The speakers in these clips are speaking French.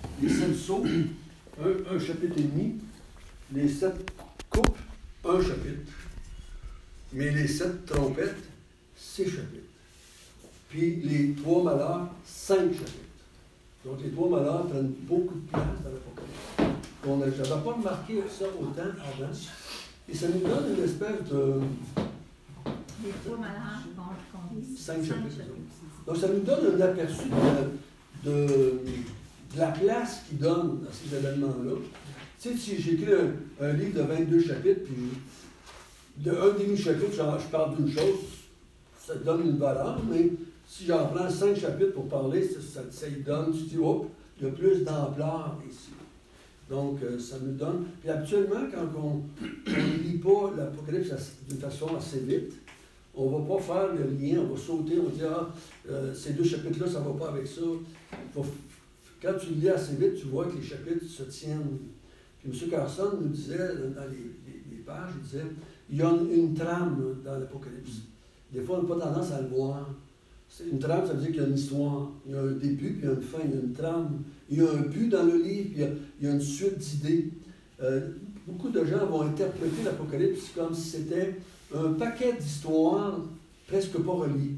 les 7 sceaux, un chapitre et demi, les 7 coupes, un chapitre, mais les 7 trompettes, 6 chapitres. Puis les 3 malheurs, 5 chapitres. Donc les 3 malheurs prennent beaucoup de place dans l'Apocalypse. Je n'avais pas remarqué ça autant avant. Et ça nous donne une espèce de... Les 3 malheurs qu'on dit. 5 chapitres. Donc ça nous donne un aperçu de la place qu'il donne à ces événements-là. Tu sais, si j'écris un livre de 22 chapitres, puis un demi-chapitre, je parle d'une chose, ça te donne une valeur, mais si j'en prends 5 chapitres pour parler, ça y donne, tu dis, hop, il y a plus d'ampleur ici. Donc, ça nous donne... Puis habituellement, quand on ne lit pas l'Apocalypse d'une façon assez vite, on ne va pas faire le lien, on va sauter, on va dire, ces 2 chapitres-là, ça ne va pas avec ça. Quand tu le lis assez vite, tu vois que les chapitres se tiennent. Puis M. Carson nous disait, dans les pages, il disait, il y a une trame dans l'Apocalypse. Des fois, on n'a pas tendance à le voir. Une trame, ça veut dire qu'il y a une histoire. Il y a un début, puis il y a une fin, il y a une trame. Il y a un but dans le livre, puis il y a une suite d'idées. Beaucoup de gens vont interpréter l'Apocalypse comme si c'était un paquet d'histoires presque pas reliées.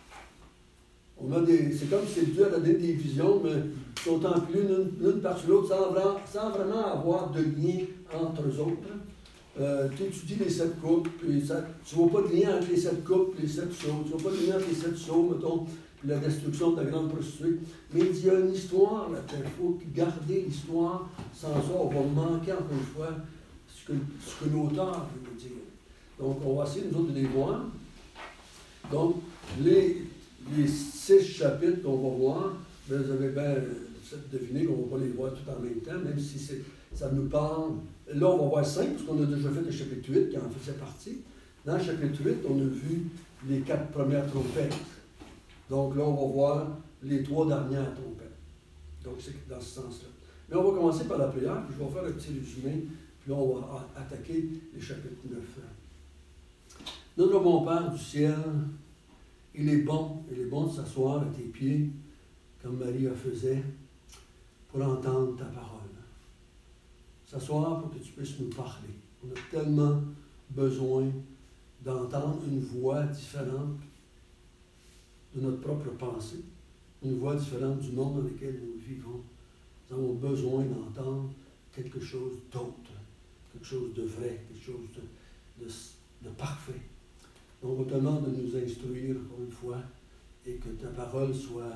C'est comme si Dieu a donné des visions, mais qui sont empilées l'une par-dessus l'autre, sans vraiment avoir de lien entre eux autres. Tu étudies les 7 coupes, puis tu ne vois pas de lien entre les 7 coupes et les 7 sceaux. Tu ne vois pas de lien entre les 7 sceaux, mettons, la destruction de la grande prostituée. Mais il y a une histoire là-dedans. Il faut garder l'histoire. Sans ça, on va manquer encore une fois ce que l'auteur veut nous dire. Donc, on va essayer, nous autres, de les voir. Donc, les 6 chapitres qu'on va voir, bien, vous avez bien deviné qu'on ne va pas les voir tout en même temps, même si ça nous parle. Là, on va voir 5, parce qu'on a déjà fait le chapitre 8, qui en faisait partie. Dans le chapitre 8, on a vu les 4 premières trompettes. Donc là, on va voir les 3 dernières trompettes. Donc, c'est dans ce sens-là. Mais on va commencer par la prière, puis je vais faire un petit résumé, puis là, on va attaquer les chapitres 9. Notre bon Père du ciel, il est bon de s'asseoir à tes pieds, comme Marie le faisait, pour entendre ta parole. S'asseoir pour que tu puisses nous parler. On a tellement besoin d'entendre une voix différente de notre propre pensée, une voix différente du monde dans lequel nous vivons. Nous avons besoin d'entendre quelque chose d'autre, quelque chose de vrai, quelque chose de parfait. Donc, on te demande de nous instruire, encore une fois, et que ta parole soit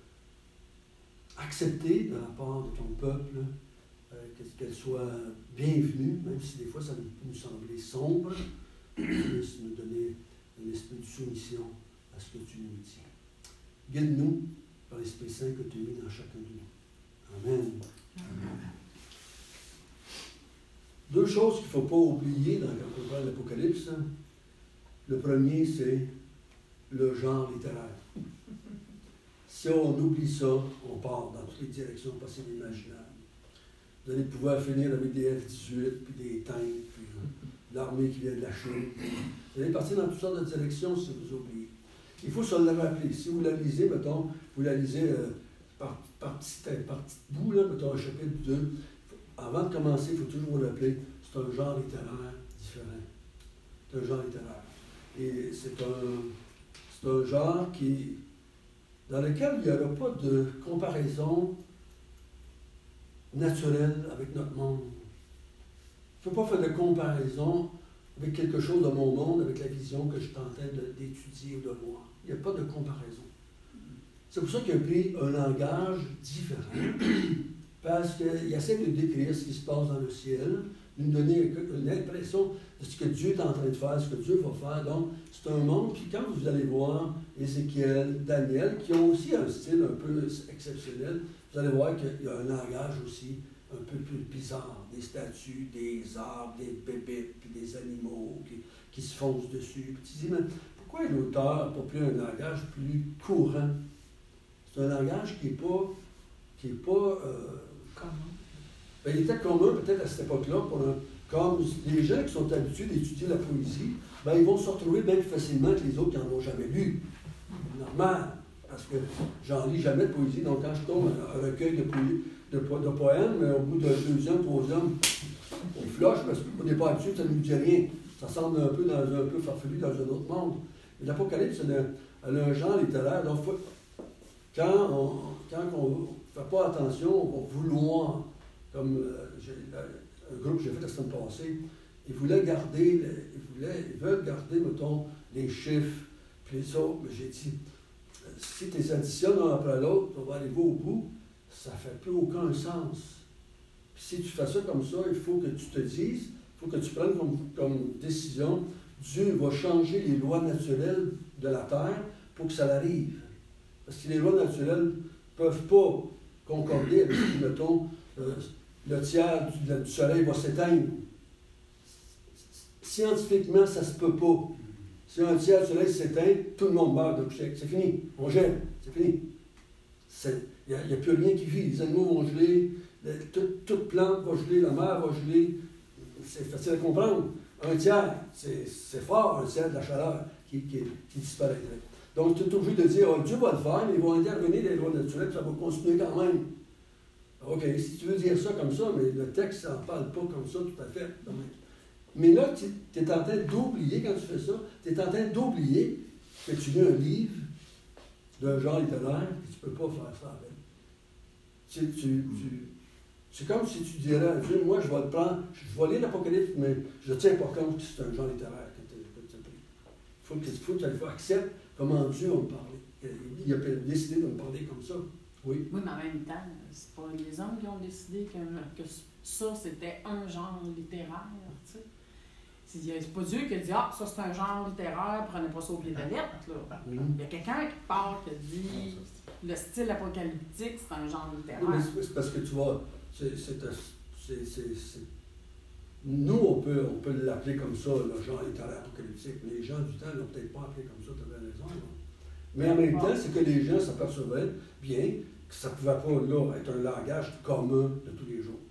acceptée de la part de ton peuple, qu'elle soit bienvenue, même si des fois ça peut nous sembler sombre, que tu puisses nous donner un esprit de soumission à ce que tu nous dis. Guide-nous par l'Esprit Saint que tu as mis dans chacun de nous. Amen. Amen. 2 choses qu'il ne faut pas oublier quand on parle de l'Apocalypse. Le premier, c'est le genre littéraire. Si on oublie ça, on part dans toutes les directions possibles et imaginables. Vous allez pouvoir finir avec des F-18, puis des tanks, puis l'armée qui vient de la Chine. Vous allez partir dans toutes sortes de directions si vous oubliez. Il faut se le rappeler. Si vous la lisez, mettons, vous la lisez par petit bout, là, mettons un chapitre 2. Avant de commencer, il faut toujours vous rappeler, c'est un genre littéraire différent. C'est un genre littéraire. Et c'est un genre dans lequel il n'y aura pas de comparaison naturelle avec notre monde. Je ne peux pas faire de comparaison avec quelque chose de mon monde, avec la vision que je suis en train d'étudier ou de voir. Il n'y a pas de comparaison. C'est pour ça qu'il a pris un langage différent, parce qu'il essaie de décrire ce qui se passe dans le ciel, de nous donner une impression de ce que Dieu est en train de faire, ce que Dieu va faire. Donc, c'est un monde, puis quand vous allez voir Ézéchiel, Daniel, qui ont aussi un style un peu exceptionnel, vous allez voir qu'il y a un langage aussi un peu plus bizarre. Des statues, des arbres, des bébés, puis des animaux qui se foncent dessus. Puis tu dis, mais pourquoi l'auteur n'a pas pris un langage plus courant? C'est un langage qui n'est pas commun. Ben, il était commun peut-être à cette époque-là, comme les gens qui sont habitués d'étudier la poésie, ben, ils vont se retrouver bien plus facilement que les autres qui n'en ont jamais lu. Normal. parce que j'en lis jamais de poésie. Donc, quand je tombe un recueil de poèmes, au bout de 2e, 3e, on flush, parce qu'on n'est pas habitué, ça ne nous dit rien. Ça semble un peu farfelu dans un autre monde. Mais l'Apocalypse, elle a un genre littéraire. Donc, quand on ne fait pas attention, on va vouloir, comme un groupe que j'ai fait la semaine passée, ils veulent garder, mettons, les chiffres, puis les autres. Mais j'ai dit, si tu les additionnes un après l'autre, on va arriver au bout, ça ne fait plus aucun sens. Puis si tu fais ça comme ça, il faut que tu te dises, il faut que tu prennes comme décision, Dieu va changer les lois naturelles de la terre pour que ça arrive. Parce que les lois naturelles ne peuvent pas concorder avec, mettons, le tiers du soleil va s'éteindre. Scientifiquement, ça ne se peut pas. Si un tiers du soleil s'éteint, tout le monde meurt de coucher. C'est fini. On gèle. C'est fini. Il n'y a plus rien qui vit. Les animaux vont geler, toute plante va geler, la mer va geler. C'est facile à comprendre. Un tiers, c'est fort, un tiers de la chaleur qui disparaîtrait. Donc, tu es obligé de dire, Dieu va le faire, mais il va intervenir les lois naturelles, ça va continuer quand même. OK, si tu veux dire ça comme ça, mais le texte n'en parle pas comme ça tout à fait. Mais là, tu es en train d'oublier, quand tu fais ça, tu es en train d'oublier que tu lis un livre d'un genre littéraire et tu ne peux pas faire ça avec. C'est comme si tu dirais à Dieu, moi, je vais le prendre, je vais lire l'Apocalypse, mais je ne tiens pas compte que c'est un genre littéraire que tu as pris. Il faut que tu acceptes comment Dieu va me parler. Il a décidé de me parler comme ça. Oui. Oui, mais en même temps, c'est pas les hommes qui ont décidé que ça, c'était un genre littéraire, tu sais. C'est pas Dieu qui a dit « Ah, ça, c'est un genre littéraire, prenez pas ça au pied de la lettre. » Il y a quelqu'un qui part qui a dit « Le style apocalyptique, c'est un genre littéraire. » Oui, mais c'est parce que tu vois, nous, on peut l'appeler comme ça, le genre littéraire apocalyptique, mais les gens du temps ne l'ont peut-être pas appelé comme ça, tu avais raison. Là. Mais en même temps, c'est que les gens s'apercevaient bien que ça ne pouvait pas là, être un langage commun de tous les jours.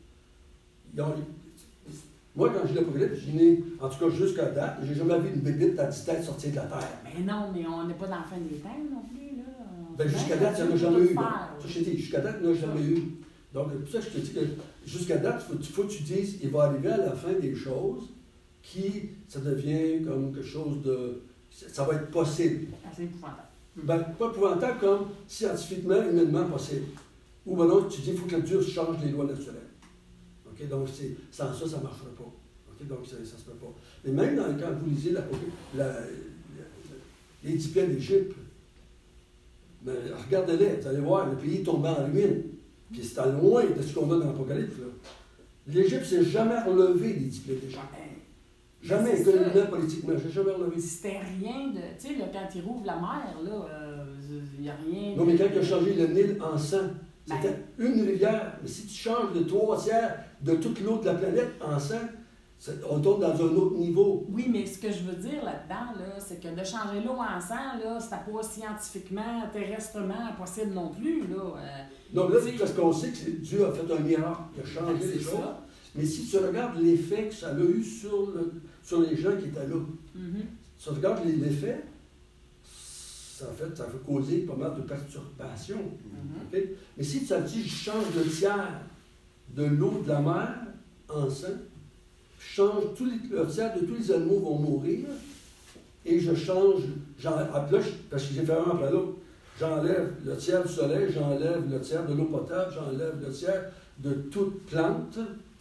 Moi, quand je lis l'Apocalypse, je n'ai, en tout cas jusqu'à date, j'ai jamais vu une bébite à 10 têtes sortir de la terre. Mais non, mais on n'est pas dans la fin des temps non plus. Là. Ben, jusqu'à date, il n'y en a jamais eu. Jusqu'à date, il n'y en a jamais eu. Donc, c'est pour ça que je te dis que jusqu'à date, il faut que tu dises, il va arriver à la fin des choses qui, ça devient comme quelque chose de... Ça va être possible. C'est épouvantable. Ben, pas épouvantable comme scientifiquement, humainement possible. Ou ben non, tu dis, il faut que Dieu change les lois naturelles. Okay? Donc, sans ça, ça ne marchera pas. Okay? Donc, ça ne se peut pas. Mais même quand vous lisez les 10 plaies d'Égypte, ben, regardez-les, vous allez voir, le pays est tombé en ruine. Puis c'est à loin de ce qu'on a dans l'Apocalypse. L'Égypte ne s'est jamais relevé des 10 plaies d'Égypte. Jamais, économiquement, politiquement, je n'ai jamais relevé. C'était rien de. Tu sais, quand il rouvre la mer, là, il n'y a rien. Non, mais quand il a changé le Nil en sang, c'était une rivière. Mais si tu changes de 3/4 de toute l'eau de la planète en sang, on tombe dans un autre niveau. Oui, mais ce que je veux dire là-dedans, là, c'est que de changer l'eau en sang, là, c'était pas scientifiquement, terrestrement possible non plus. Là. Donc là, c'est parce qu'on sait que Dieu a fait un miracle, il a changé les choses. Ça. Mais si tu regardes l'effet que ça a eu sur les gens qui étaient là, si tu regardes l'effet, ça a fait causer pas mal de perturbations. Okay? Mais si tu as dit, je change le tiers de l'eau de la mer en sang, je change le tiers de tous les animaux vont mourir, et je change, parce que j'ai fait un après l'autre, j'enlève le tiers du soleil, j'enlève le tiers de l'eau potable, j'enlève le tiers de toute plante.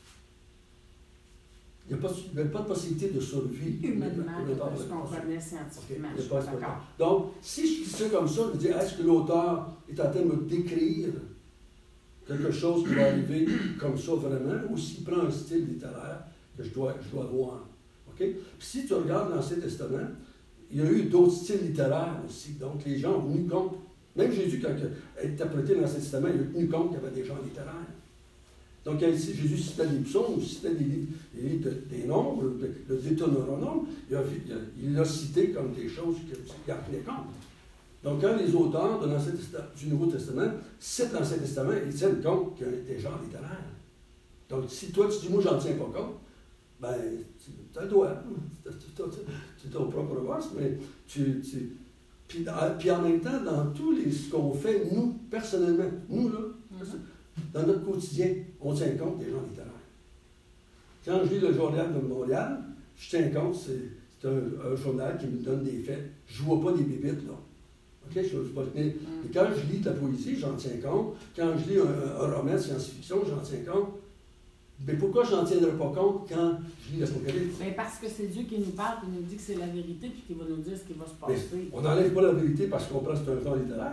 Il n'y a pas de possibilité de survie. Humainement, ce qu'on connaît scientifiquement. Okay, je suis d'accord. Donc, si je dis ça comme ça, je dis, est-ce que l'auteur est en train de me décrire quelque chose qui va arriver comme ça vraiment, ou s'il prend un style littéraire que je dois voir. Okay? Puis si tu regardes l'Ancien Testament, il y a eu d'autres styles littéraires aussi. Donc, les gens ont tenu compte. Même Jésus, quand il a interprété l'Ancien Testament, il a tenu compte qu'il y avait des genres littéraires. Donc, quand Jésus citait des psaumes, citait des nombres, le Deutéronome, il l'a cité comme des choses qu'il en tenait compte. Donc, quand les auteurs du Nouveau Testament citent l'Ancien Testament, ils tiennent compte qu'il y a des genres littéraires. Donc, si toi, tu dis, moi, j'en tiens pas compte, ben, tu as le droit. C'est ton propre voix, mais tu Puis en même temps, dans tout ce qu'on fait, nous, personnellement, nous, là, dans notre quotidien, on tient compte des gens littéraires. Quand je lis le Journal de Montréal, je tiens compte, c'est un journal qui me donne des faits. Je ne vois pas des bébites, là. OK? Je ne veux pas tenir. Et quand je lis de la poésie, j'en tiens compte. Quand je lis un roman de science-fiction, j'en tiens compte. Mais pourquoi je n'en tiendrai pas compte quand je lis l'Apocalypse? Mais parce que c'est Dieu qui nous parle, qui nous dit que c'est la vérité, puis qui va nous dire ce qui va se passer. Mais on n'enlève pas la vérité parce qu'on pense que c'est un genre littéraire.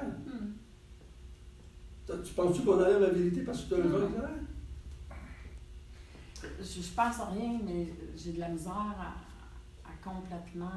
Tu penses-tu qu'on enlève la vérité parce que c'est un genre littéraire? Je pense à rien, mais j'ai de la misère à complètement...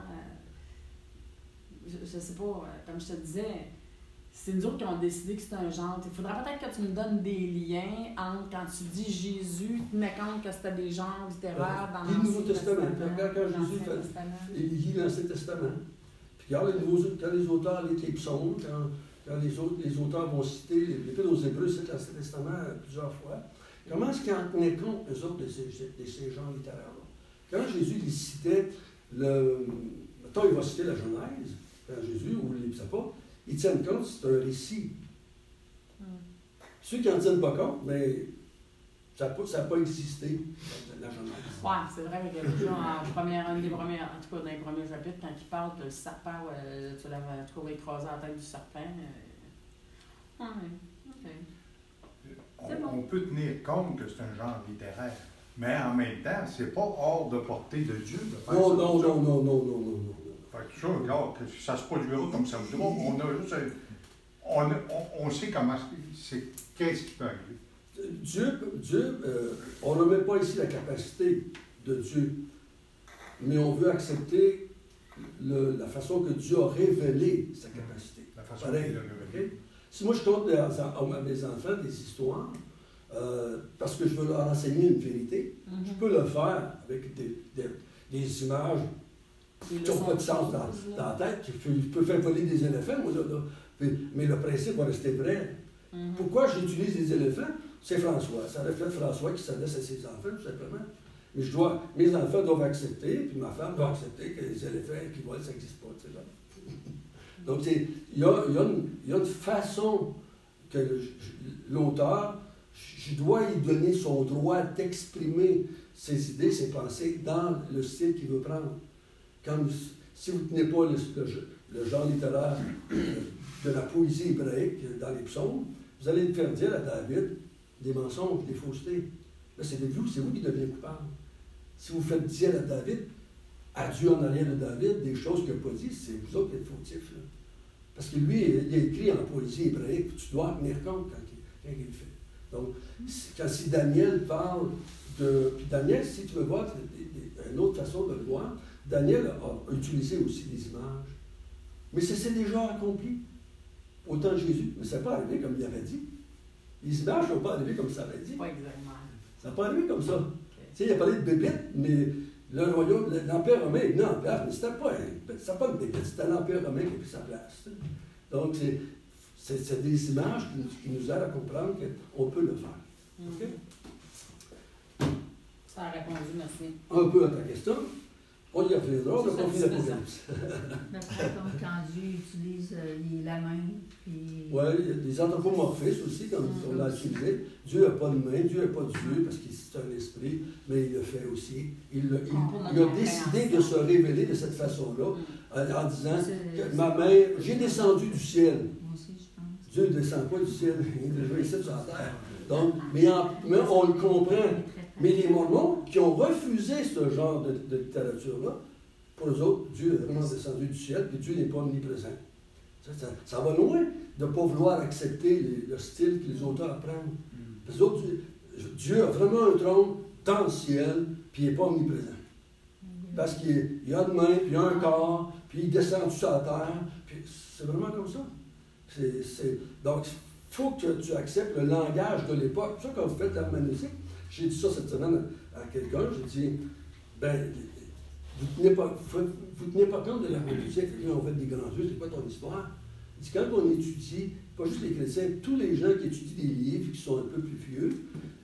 je sais pas, comme je te disais, c'est nous autres qui avons décidé que c'est un genre. Il faudrait peut-être que tu me donnes des liens entre quand tu dis Jésus, tu tenais compte que c'était des genres littéraires dans le Nouveau Testament. Quand Jésus il lit l'Ancien Testament. Puis quand les auteurs lisent les psaumes, quand les auteurs vont citer l'Épître aux Hébreux, citent l'Ancien Testament plusieurs fois, comment est-ce qu'ils en tenaient compte, eux autres, de ces genres littéraires-là? Quand Jésus les citait, mettons, il va citer la Genèse, quand Jésus, ou les apôtres, ils tiennent compte, c'est un récit. Ceux qui n'en tiennent pas compte, mais ça n'a pas existé, la Genèse. Oui, c'est vrai que déjà, en tout cas, dans les premiers chapitres, quand il parle que le serpent, tu l'avais trouvé écrasé à la tête du serpent. On peut tenir compte que c'est un genre littéraire, mais en même temps, c'est pas hors de portée de Dieu de faire ça. Non. Fait que ça, regarde, que ça se produira comme ça voudra. On sait comment qu'est-ce qui peut arriver. Dieu, on ne met pas ici la capacité de Dieu, mais on veut accepter la façon que Dieu a révélé sa capacité. La façon qu'il a révélé. Okay? Si moi je conte à mes enfants des histoires, parce que je veux leur enseigner une vérité, je peux le faire avec des images qui n'ont pas de sens dans la tête. Je peux faire voler des éléphants, moi, là. Mais le principe va rester vrai. Pourquoi j'utilise des éléphants? C'est François. Ça reflète François qui s'adresse à ses enfants, tout simplement. Mais mes enfants doivent accepter, puis ma femme doit accepter que les éléphants qui volent, ça n'existe pas. Donc, il y a une façon que l'auteur, je dois lui donner son droit d'exprimer ses idées, ses pensées dans le style qu'il veut prendre. Si vous ne tenez pas le genre littéraire de la poésie hébraïque dans les psaumes, vous allez le faire dire à David des mensonges, des faussetés. Là, c'est vous qui devenez coupable. Si vous faites dire à David, à Dieu en arrière de David, des choses qu'il n'a pas dit, c'est vous autres qui êtes fautifs. Là. Parce que lui, il a écrit en poésie hébraïque, tu dois en tenir compte quand il le fait. Donc, si Daniel parle de... Puis Daniel, si tu veux voir une autre façon de le voir, Daniel a utilisé aussi des images. Mais ça s'est déjà accompli au temps de Jésus. Mais ça n'a pas arrivé comme il avait dit. Les images n'ont pas arrivé comme ça avait dit. Pas exactement. Ça n'a pas arrivé comme ça. Tu sais, il a parlé de bébites, mais le royaume, l'Empire romain est venu en place, mais c'était pas une bébite, c'était l'Empire romain qui a pris sa place. Donc, c'est des images qui nous aident à comprendre qu'on peut le faire. OK? Ça a répondu, merci. Un peu à ta question. On y reviendra, on a compris l'Apocalypse. Quand Dieu utilise la main, puis... Oui, il y a des anthropomorphismes aussi, comme on l'a utilisé. Dieu n'a pas de main, Dieu n'a pas d'yeux, parce que c'est un esprit, mais il le fait aussi. Il a décidé de se révéler de cette façon-là, en disant que ma main, j'ai descendu du ciel. Moi aussi, je pense. Dieu ne descend pas du ciel, il est déjà ici sur la terre. Donc, mais on le comprend. Mais les Mormons qui ont refusé ce genre de littérature-là, pour eux autres, Dieu est vraiment descendu du ciel, puis Dieu n'est pas omniprésent. Ça va loin de ne pas vouloir accepter le style que les auteurs apprennent. Parce que autres, Dieu a vraiment un trône dans le ciel, puis il n'est pas omniprésent. Parce qu'il y a une main, puis il y a un corps, puis il descend sur la terre, puis c'est vraiment comme ça. Donc, il faut que tu acceptes le langage de l'époque. C'est ça, quand vous faites l'herméneutique, j'ai dit ça cette semaine à quelqu'un, j'ai dit, vous ne tenez pas compte de l'herméneutique, on fait des grands yeux, c'est quoi ton histoire? Il dit, quand on étudie, pas juste les chrétiens, tous les gens qui étudient des livres, qui sont un peu plus vieux,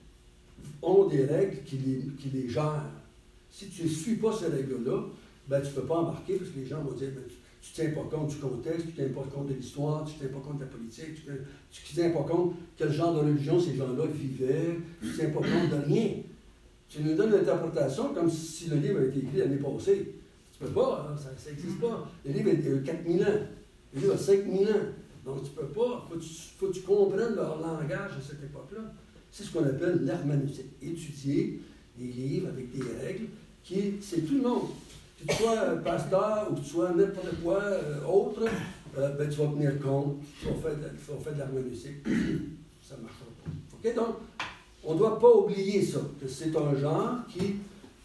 ont des règles qui les gèrent. Si tu ne suis pas ces règles-là, tu ne peux pas embarquer, parce que les gens vont dire, tu tu ne tiens pas compte du contexte, tu ne tiens pas compte de l'histoire, tu ne tiens pas compte de la politique, tu ne tiens pas compte quel genre de religion ces gens-là vivaient, tu ne tiens pas compte de rien. Tu nous donnes une interprétation comme si le livre a été écrit l'année passée. Tu ne peux pas, hein, ça n'existe pas. Le livre a 4000 ans, le livre a 5000 ans. Donc tu ne peux pas, il faut que tu comprennes leur langage à cette époque-là. C'est ce qu'on appelle l'herméneutique. Étudier des livres avec des règles, c'est tout le monde. Que tu sois pasteur ou que tu sois n'importe quoi autre, ben, tu vas tenir compte, tu vas faire de l'herméneutique. Ça ne marchera pas. OK? Donc, on ne doit pas oublier ça, que c'est un genre qui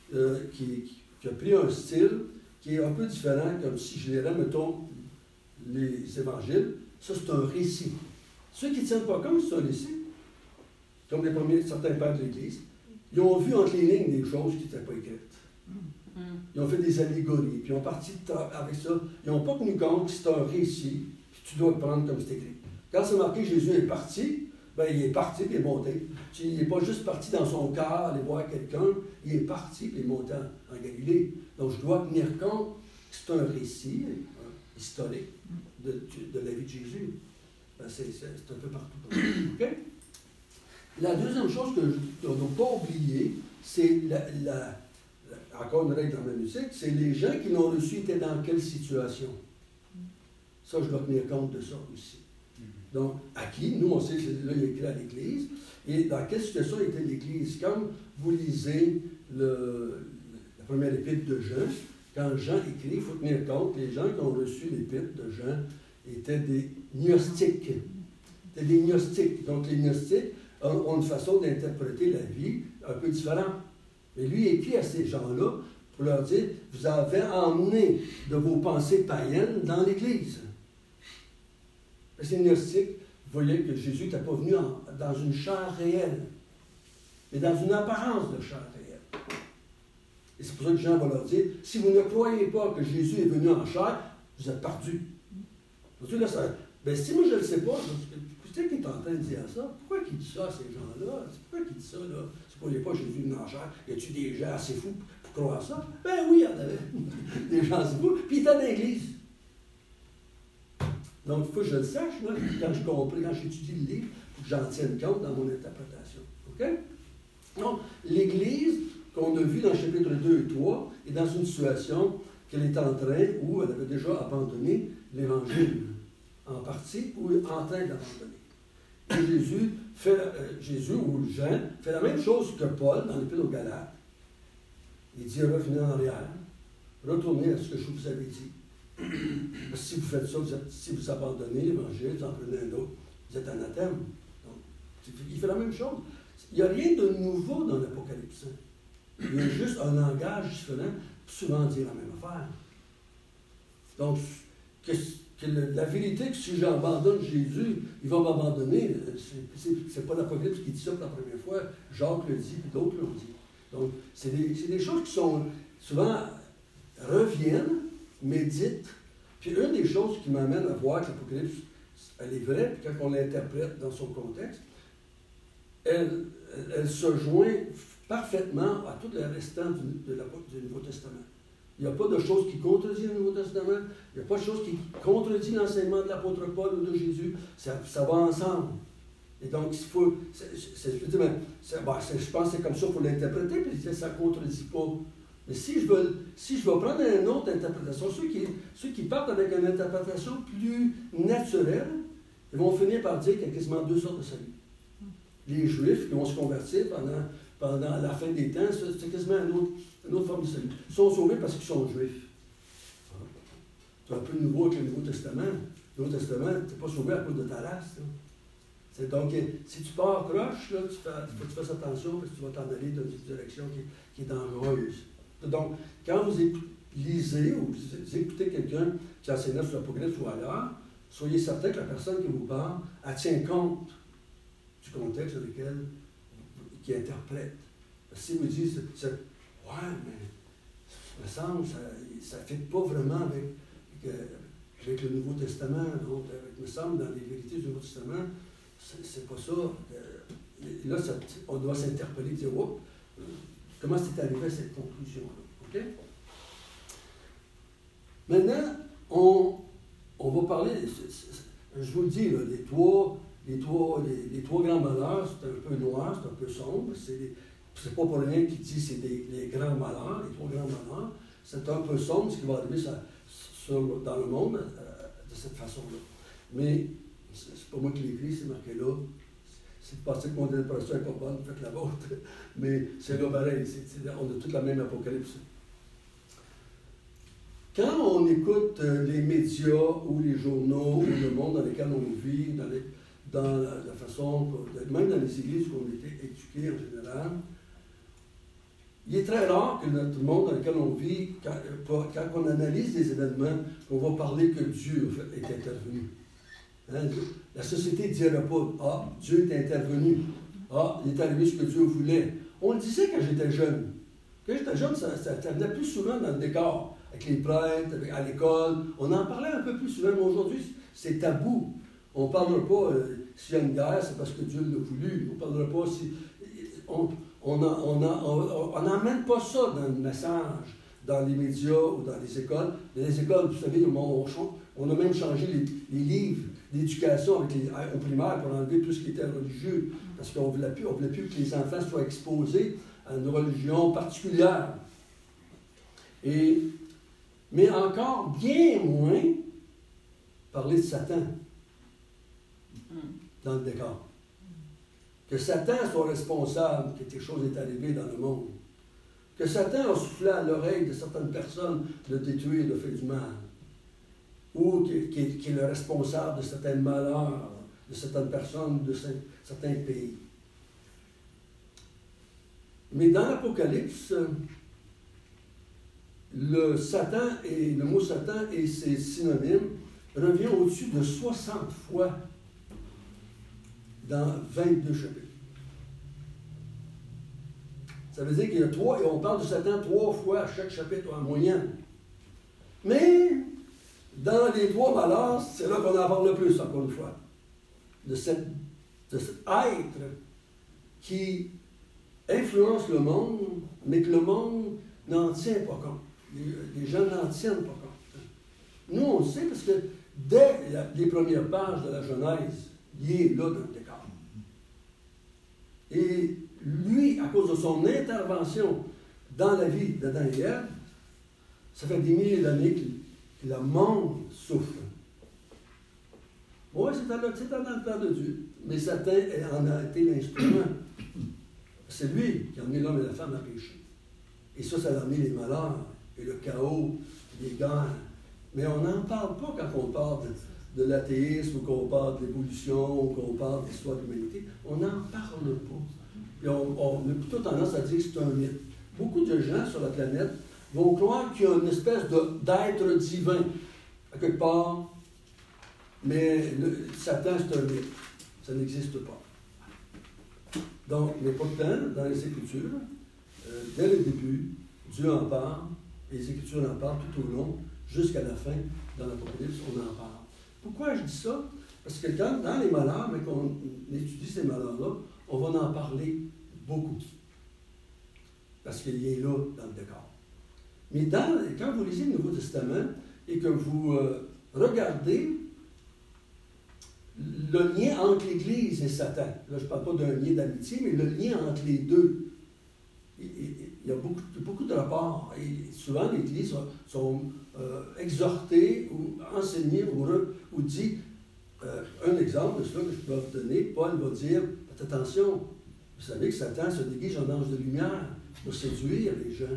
a pris un style qui est un peu différent, comme si je lirais, mettons, les évangiles. Ça, c'est un récit. Ceux qui ne tiennent pas compte, c'est un récit. Comme certains pères de l'Église, ils ont vu entre les lignes des choses qui n'étaient pas écrites. Ils ont fait des allégories, puis ils ont parti avec ça. Ils n'ont pas tenu compte que c'est un récit, puis tu dois le prendre comme c'est écrit. Quand c'est marqué Jésus est parti, ben il est parti puis il est monté. Il n'est pas juste parti dans son cœur aller voir quelqu'un, il est parti puis il est monté en Galilée. Donc je dois tenir compte que c'est un récit historique de la vie de Jésus. Ben, c'est un peu partout. OK? La deuxième chose qu'on ne doit pas oublier, c'est encore une règle dans la musique, c'est les gens qui l'ont reçu étaient dans quelle situation? Ça, je dois tenir compte de ça aussi. Donc, à qui? Nous, on sait que là, il est écrit à l'Église. Et dans quelle situation était l'Église? Comme vous lisez la première épître de Jean, quand Jean écrit, il faut tenir compte que les gens qui ont reçu l'épître de Jean étaient des gnostiques. C'était des gnostiques. Donc, les gnostiques ont une façon d'interpréter la vie un peu différente. Mais lui écrit à ces gens-là pour leur dire, vous avez emmené de vos pensées païennes dans l'Église. Parce que les gnostiques voyaient que Jésus n'était pas venu dans une chair réelle, mais dans une apparence de chair réelle. Et c'est pour ça que Jean va leur dire, si vous ne croyez pas que Jésus est venu en chair, vous êtes perdus. Là, ben, si moi je ne le sais pas, c'est qui est en train de dire ça? Pourquoi il dit ça à ces gens-là? Pourquoi il dit ça, là? Si vous ne croyez pas Jésus venu en chair, y a-t-il des gens assez fous pour croire ça? Ben oui, il y en avait des gens assez fous. Puis il était dans l'Église. Donc, il faut que je le sache, là, quand j'étudie le livre, il faut que j'en tienne compte dans mon interprétation. OK? Donc, l'Église, qu'on a vue dans le chapitre 2 et 3, est dans une situation qu'elle est en train, où elle avait déjà abandonné l'Évangile, en partie, ou en train d'abandonner. Et Jésus ou Jean fait la même chose que Paul dans l'Épître aux Galates. Il dit, revenez en arrière, retournez à ce que je vous avais dit. Si vous faites ça, si vous abandonnez l'Évangile, vous en prenez un autre, vous êtes anathème. Donc, il fait la même chose. Il n'y a rien de nouveau dans l'Apocalypse. Il y a juste un langage différent pour souvent dire la même affaire. Donc, la vérité que si j'abandonne Jésus, il va m'abandonner, c'est pas l'Apocalypse qui dit ça pour la première fois. Jacques le dit, puis d'autres l'ont dit. Donc, c'est des choses qui sont souvent reviennent, méditent. Puis une des choses qui m'amène à voir que l'Apocalypse, elle est vraie, puis quand on l'interprète dans son contexte, elle se joint parfaitement à tout le restant du Nouveau Testament. Il n'y a pas de choses qui contredisent le Nouveau Testament, il n'y a pas de choses qui contredisent l'enseignement de l'apôtre Paul ou de Jésus. Ça va ensemble. Et donc, il faut. Je pense que c'est comme ça qu'il faut l'interpréter, puis ça ne contredit pas. Mais si je veux prendre une autre interprétation, ceux qui partent avec une interprétation plus naturelle, ils vont finir par dire qu'il y a quasiment deux sortes de salut. Les Juifs qui vont se convertir pendant la fin des temps, c'est quasiment une autre forme de salut. Ils sont sauvés parce qu'ils sont Juifs. C'est un peu nouveau avec le Nouveau Testament. Le Nouveau Testament, tu n'es pas sauvé à cause de ta race. Donc, si tu pars croche, là, il faut que tu fasses attention parce que tu vas t'en aller dans une direction qui est dangereuse. Donc, quand vous lisez ou vous écoutez quelqu'un qui enseigne sur l'Apocalypse ou ailleurs, soyez certain que la personne qui vous parle, elle tient compte du contexte dans lequel qui interprète. Si vous dites, ouais, mais me semble, ça ne fit pas vraiment avec le Nouveau Testament, donc, me semble, dans les vérités du Nouveau Testament, c'est pas ça. Là, on doit s'interpeller, dire, oh, comment c'est arrivé à cette conclusion-là? OK? Maintenant, on va parler, je vous le dis, là, les trois grands malheurs, c'est un peu noir, c'est un peu sombre. C'est pas pour rien qu'il dit que c'est les grands malheurs, les trois grands malheurs. C'est un peu sombre ce qui va arriver dans le monde de cette façon-là. Mais c'est pas moi qui l'écris, c'est marqué là. C'est passé que mon interprétation n'est pas bonne, faites la vôtre. Mais c'est là pareil, on a toute la même apocalypse. Quand on écoute les médias ou les journaux ou le monde dans lequel on vit, dans la façon, même dans les églises où on a été éduqués en général, il est très rare que notre monde dans lequel on vit, quand on analyse les événements, qu'on va parler que Dieu est intervenu. Hein? La société ne dirait pas « Ah, Dieu est intervenu. Ah, il est arrivé ce que Dieu voulait. » On le disait quand j'étais jeune. Quand j'étais jeune, ça venait plus souvent dans le décor, avec les prêtres, à l'école. On en parlait un peu plus souvent, mais aujourd'hui, c'est tabou. On ne parlera pas s'il y a une guerre, c'est parce que Dieu l'a voulu. On ne parlera pas si... On n'emmène pas ça dans le message, dans les médias ou dans les écoles. Dans les écoles, vous savez, on a même changé les livres d'éducation au primaire pour enlever tout ce qui était religieux, parce qu'on ne voulait plus que les enfants soient exposés à une religion particulière. Mais encore bien moins parler de Satan dans le décor. Que Satan soit responsable que quelque chose est arrivé dans le monde. Que Satan a soufflé à l'oreille de certaines personnes de détruire, de faire du mal. Ou qu'il est le responsable de certains malheurs, de certaines personnes, de certains pays. Mais dans l'Apocalypse, le mot Satan et ses synonymes revient au-dessus de 60 fois dans 22 chapitres. Ça veut dire qu'il y a 3, et on parle de Satan 3 fois à chaque chapitre en moyenne. Mais, dans les 3 malheurs, c'est là qu'on en parle le plus, encore une fois. De cet être qui influence le monde, mais que le monde n'en tient pas compte. Les gens n'en tiennent pas compte. Nous, on le sait parce que dès les premières pages de la Genèse, il est là dans le décor. Et lui, à cause de son intervention dans la vie d'Adam et Ève, ça fait des milliers d'années que le monde souffre. Oui, c'est dans le plan de Dieu, mais Satan en a été l'instrument. C'est lui qui a amené l'homme et la femme à pécher. Et ça a amené les malheurs et le chaos, les guerres. Mais on n'en parle pas quand on parle de l'athéisme, ou qu'on parle de l'évolution, ou qu'on parle de l'histoire de l'humanité. On n'en parle pas. Et on a plutôt tendance à dire que c'est un mythe. Beaucoup de gens sur la planète vont croire qu'il y a une espèce d'être divin, à quelque part, mais Satan, c'est un mythe. Ça n'existe pas. Donc, mais pourtant, dans les Écritures, dès le début, Dieu en parle, et les Écritures en parlent tout au long, jusqu'à la fin, dans l'Apocalypse, on en parle. Pourquoi je dis ça? Parce que quand, dans les malheurs, mais qu'on étudie ces malheurs-là, on va en parler beaucoup. Parce qu'il est là dans le décor. Mais quand vous lisez le Nouveau Testament et que vous regardez le lien entre l'Église et Satan, là je ne parle pas d'un lien d'amitié, mais le lien entre les deux, il y a beaucoup de rapports. Et souvent, les Églises sont exhortées ou enseignées ou dit, un exemple de cela que je peux vous donner, Paul va dire, faites attention, vous savez que Satan se déguise en ange de lumière pour séduire les gens.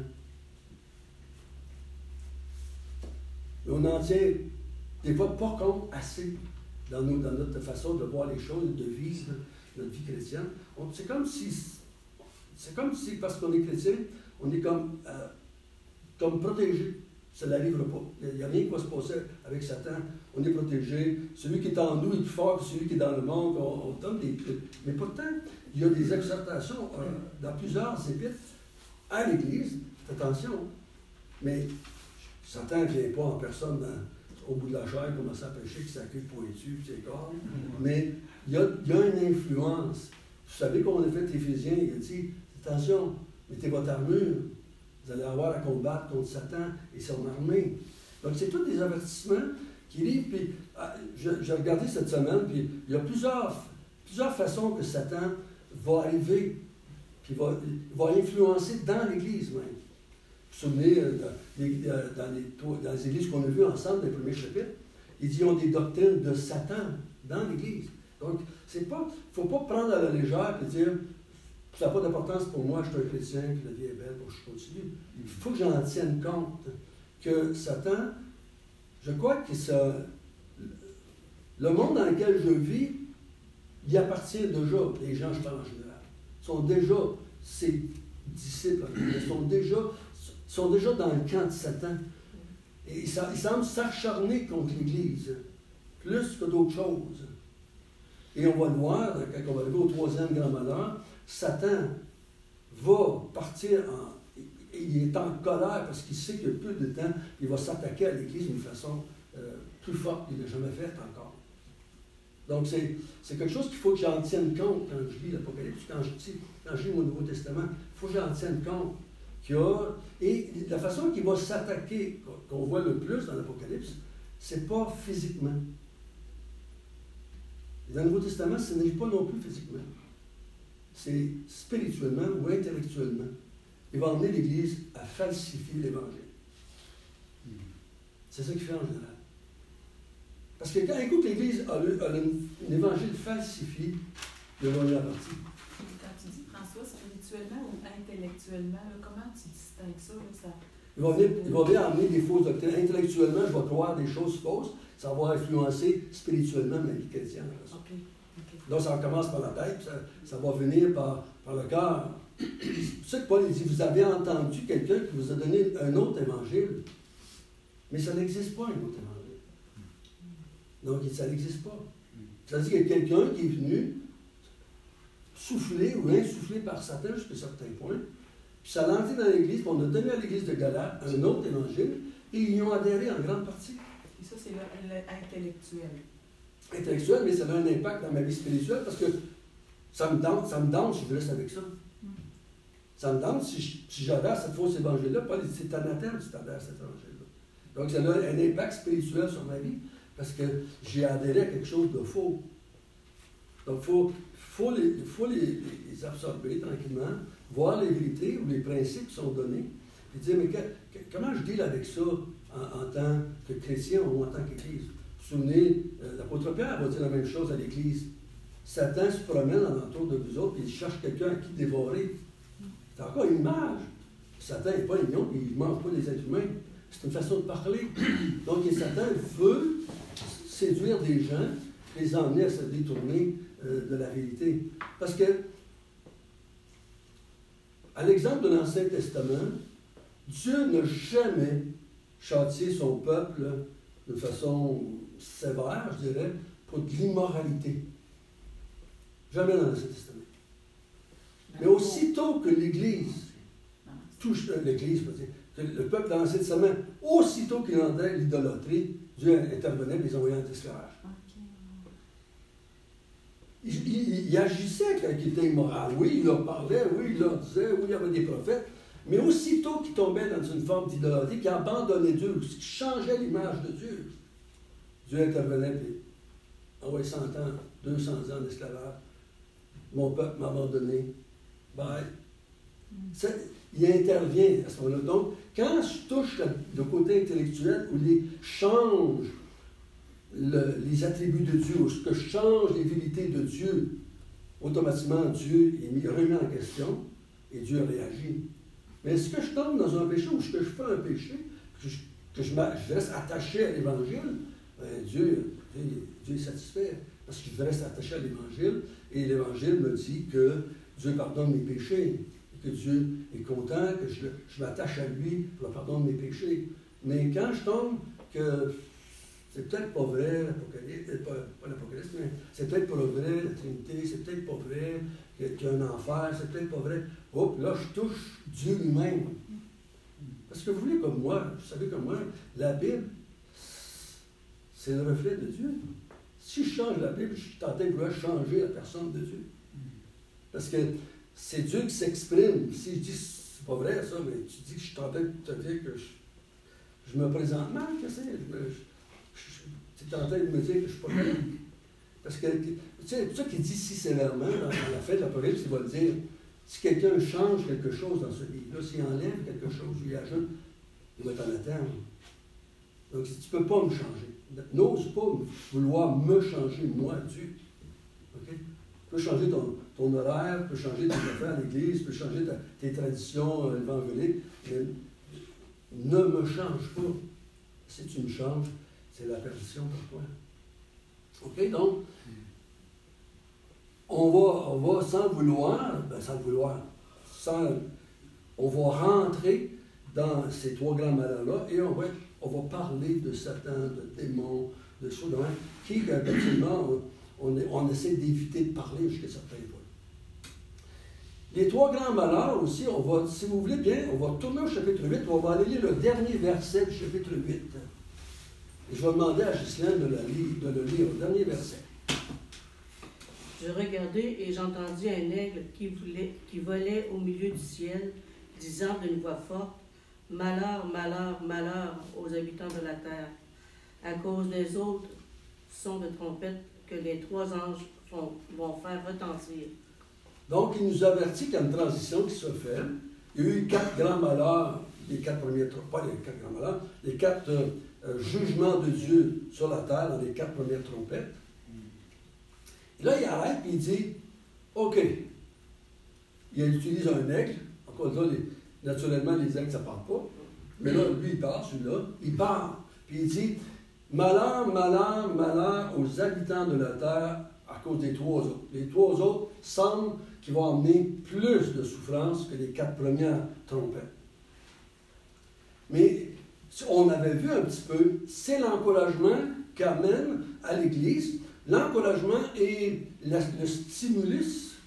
Et on n'en tient des fois pas compte assez dans notre façon de voir les choses et de vivre notre vie chrétienne. C'est comme si, parce qu'on est chrétien, on est comme protégé. Ça n'arrivera pas. Il n'y a rien qui va se passer avec Satan. On est protégé. Celui qui est en nous est plus fort que celui qui est dans le monde. On donne des trucs. Mais pourtant, il y a des exhortations dans plusieurs épîtres à l'Église. Faites attention. Mais Satan ne vient pas en personne au bout de la chair, commencer à pécher, qui s'accuse pointu, puis c'est corps. Mais il y a une influence. Vous savez comment on a fait Éphésiens, il a dit, attention, mettez votre armure. Vous allez avoir à combattre contre Satan et son armée. Donc, c'est tous des avertissements qui arrivent. Puis, j'ai regardé cette semaine, puis il y a plusieurs façons que Satan va arriver, puis va influencer dans l'Église même. Vous vous souvenez, dans les églises qu'on a vues ensemble dans les premiers chapitres, il dit qu'ils ont des doctrines de Satan dans l'Église. Donc, il ne faut pas prendre à la légère et dire ça n'a pas d'importance pour moi, je suis un chrétien, puis la vie est belle, donc je continue. Il faut que j'en tienne compte que Satan, je crois que le monde dans lequel je vis, il appartient déjà, les gens, je parle en général, sont déjà ses disciples, ils sont déjà dans le camp de Satan. Et il semble s'acharner contre l'Église, plus que d'autres choses. Et on va le voir, quand on va arriver au troisième grand malheur, Satan va partir il est en colère parce qu'il sait que peu de temps, il va s'attaquer à l'Église d'une façon plus forte qu'il n'a jamais faite encore. Donc, c'est quelque chose qu'il faut que j'en tienne compte quand je lis l'Apocalypse, quand je lis mon Nouveau Testament. Il faut que j'en tienne compte qu'il y a... Et la façon qu'il va s'attaquer, qu'on voit le plus dans l'Apocalypse, c'est pas physiquement. Dans le Nouveau Testament, ce n'est pas non plus physiquement. C'est spirituellement ou intellectuellement. Il va emmener l'Église à falsifier l'Évangile. C'est ça qu'il fait en général. Parce que quand écoute l'Église a un évangile falsifié, il va venir à partir. Quand tu dis, François, spirituellement ou intellectuellement, là, comment tu distingues ça? Il va venir amener des fausses doctrines. Intellectuellement, je vais croire des choses fausses. Ça va influencer spirituellement ma vie chrétienne. Okay. Donc, ça commence par la tête, ça va venir par le cœur. C'est pour ça que Paul dit, vous avez entendu quelqu'un qui vous a donné un autre évangile, mais ça n'existe pas, un autre évangile. Donc, ça n'existe pas. Ça veut dire qu'il y a quelqu'un qui est venu soufflé ou insufflé par Satan jusqu'à certains points, puis ça l'a entré dans l'Église, puis on a donné à l'Église de Galate un autre évangile, et ils y ont adhéré en grande partie. Et ça, c'est l'intellectuel. Intellectuel, mais ça a un impact dans ma vie spirituelle parce que ça me danse si je reste avec ça. Ça me danse si j'adhère à cette fausse évangile-là. Paul dit c'est anathème si tu adhères à cet évangile-là. Donc ça a un impact spirituel sur ma vie parce que j'ai adhéré à quelque chose de faux. Donc il faut les absorber tranquillement, voir les vérités ou les principes qui sont donnés, et dire mais comment je deal avec ça en tant que chrétien ou en tant qu'Église? Vous vous souvenez, l'apôtre Pierre va dire la même chose à l'Église. Satan se promène alentour de vous autres et il cherche quelqu'un à qui dévorer. C'est encore une image. Satan n'est pas ignon, il ne mange pas les êtres humains. C'est une façon de parler. Donc, Satan veut séduire des gens, les emmener à se détourner de la vérité. Parce que, à l'exemple de l'Ancien Testament, Dieu n'a jamais châtié son peuple de façon sévère, je dirais, pour de l'immoralité. Jamais dans l'Ancien Testament. Mais aussitôt que l'Église touche l'Église, que le peuple dans l'Ancien Testament, aussitôt qu'il entrait l'idolâtrie, Dieu intervenait et les envoyait en esclavage. Il agissait quand il était immoral. Oui, il leur parlait, oui, il leur disait, oui, il y avait des prophètes. Mais aussitôt qu'il tombait dans une forme d'idolâtrie, qu'il abandonnait Dieu, qu'il changeait l'image de Dieu, Dieu intervenait et envoyait 100 ans, 200 ans d'esclavage. Mon peuple m'a abandonné. Bye. Il intervient à ce moment-là. Donc, quand je touche le côté intellectuel où il change les attributs de Dieu, ou que je change les vérités de Dieu, automatiquement Dieu est remis en question et Dieu réagit. Mais est-ce que je tombe dans un péché ou est-ce que je fais un péché, que je reste attaché à l'Évangile? Dieu est satisfait parce que je reste attaché à l'Évangile et l'Évangile me dit que Dieu pardonne mes péchés et que Dieu est content que je m'attache à lui pour le pardon de mes péchés. Mais quand je tombe que c'est peut-être pas vrai, l'Apocalypse, pas l'Apocalypse, mais c'est peut-être pas vrai, la Trinité, c'est peut-être pas vrai, qu'il y a un enfer, c'est peut-être pas vrai. Hop, là, je touche Dieu lui-même. Parce que vous voulez comme moi, vous savez comme moi, la Bible, c'est le reflet de Dieu. Si je change la Bible, je suis tenté de vouloir changer la personne de Dieu. Parce que c'est Dieu qui s'exprime. Si je dis, c'est pas vrai ça, mais tu dis que je suis tenté de te dire que Je me présente mal, qu'est-ce que c'est? Tu es en train de me dire que je ne suis pas correct. Parce que, tu sais, c'est pour ça qu'il dit si sévèrement, dans la fin de l'Apocalypse, il va le dire, si quelqu'un change quelque chose dans ce livre-là, s'il enlève quelque chose, il ajoute, il va être en attente. Donc, tu ne peux pas me changer. N'ose pas vouloir me changer, moi, Dieu. Okay? Tu peux changer ton horaire, tu peux changer tes affaires à l'Église, tu peux changer tes traditions évangéliques, mais ne me change pas. Si tu me changes, c'est la perdition pour toi. OK? Donc, on va sans vouloir, on va rentrer dans ces trois grands malheurs-là et on va parler de Satan, de démons, de choses de même, qui, effectivement, on essaie d'éviter de parler jusqu'à certains points. Les trois grands malheurs aussi, si vous voulez bien, on va tourner au chapitre 8, on va aller lire le dernier verset du chapitre 8. Et je vais demander à Ghislaine de le lire, le dernier verset. Je regardai et j'entendis un aigle qui volait au milieu du ciel, disant d'une voix forte, « Malheur, malheur, malheur aux habitants de la terre, à cause des autres sons de trompette que les trois anges vont faire retentir. » Donc, il nous avertit qu'il y a une transition qui se fait. Il y a eu 4 grands malheurs, les 4 premiers, pas les 4 grands malheurs, les 4 jugements de Dieu sur la terre dans les 4 premières trompettes. Et là, il arrête et il dit, OK, il utilise un aigle. Encore là, naturellement, les aigles, ça ne parle pas. Mais là, lui, il parle, celui-là. Il parle. Puis il dit, malheur, malheur, malheur aux habitants de la terre à cause des 3 autres. Les 3 autres semblent qu'ils vont amener plus de souffrance que les 4 premières trompettes. Mais on avait vu un petit peu, c'est l'encouragement qu'amène à l'Église. L'encouragement et le stimulus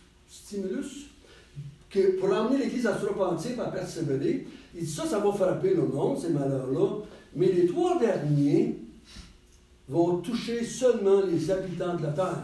que pour amener l'Église à se repentir, à persévérer. Il dit ça va frapper le monde, ces malheurs-là. Mais les 3 derniers vont toucher seulement les habitants de la terre.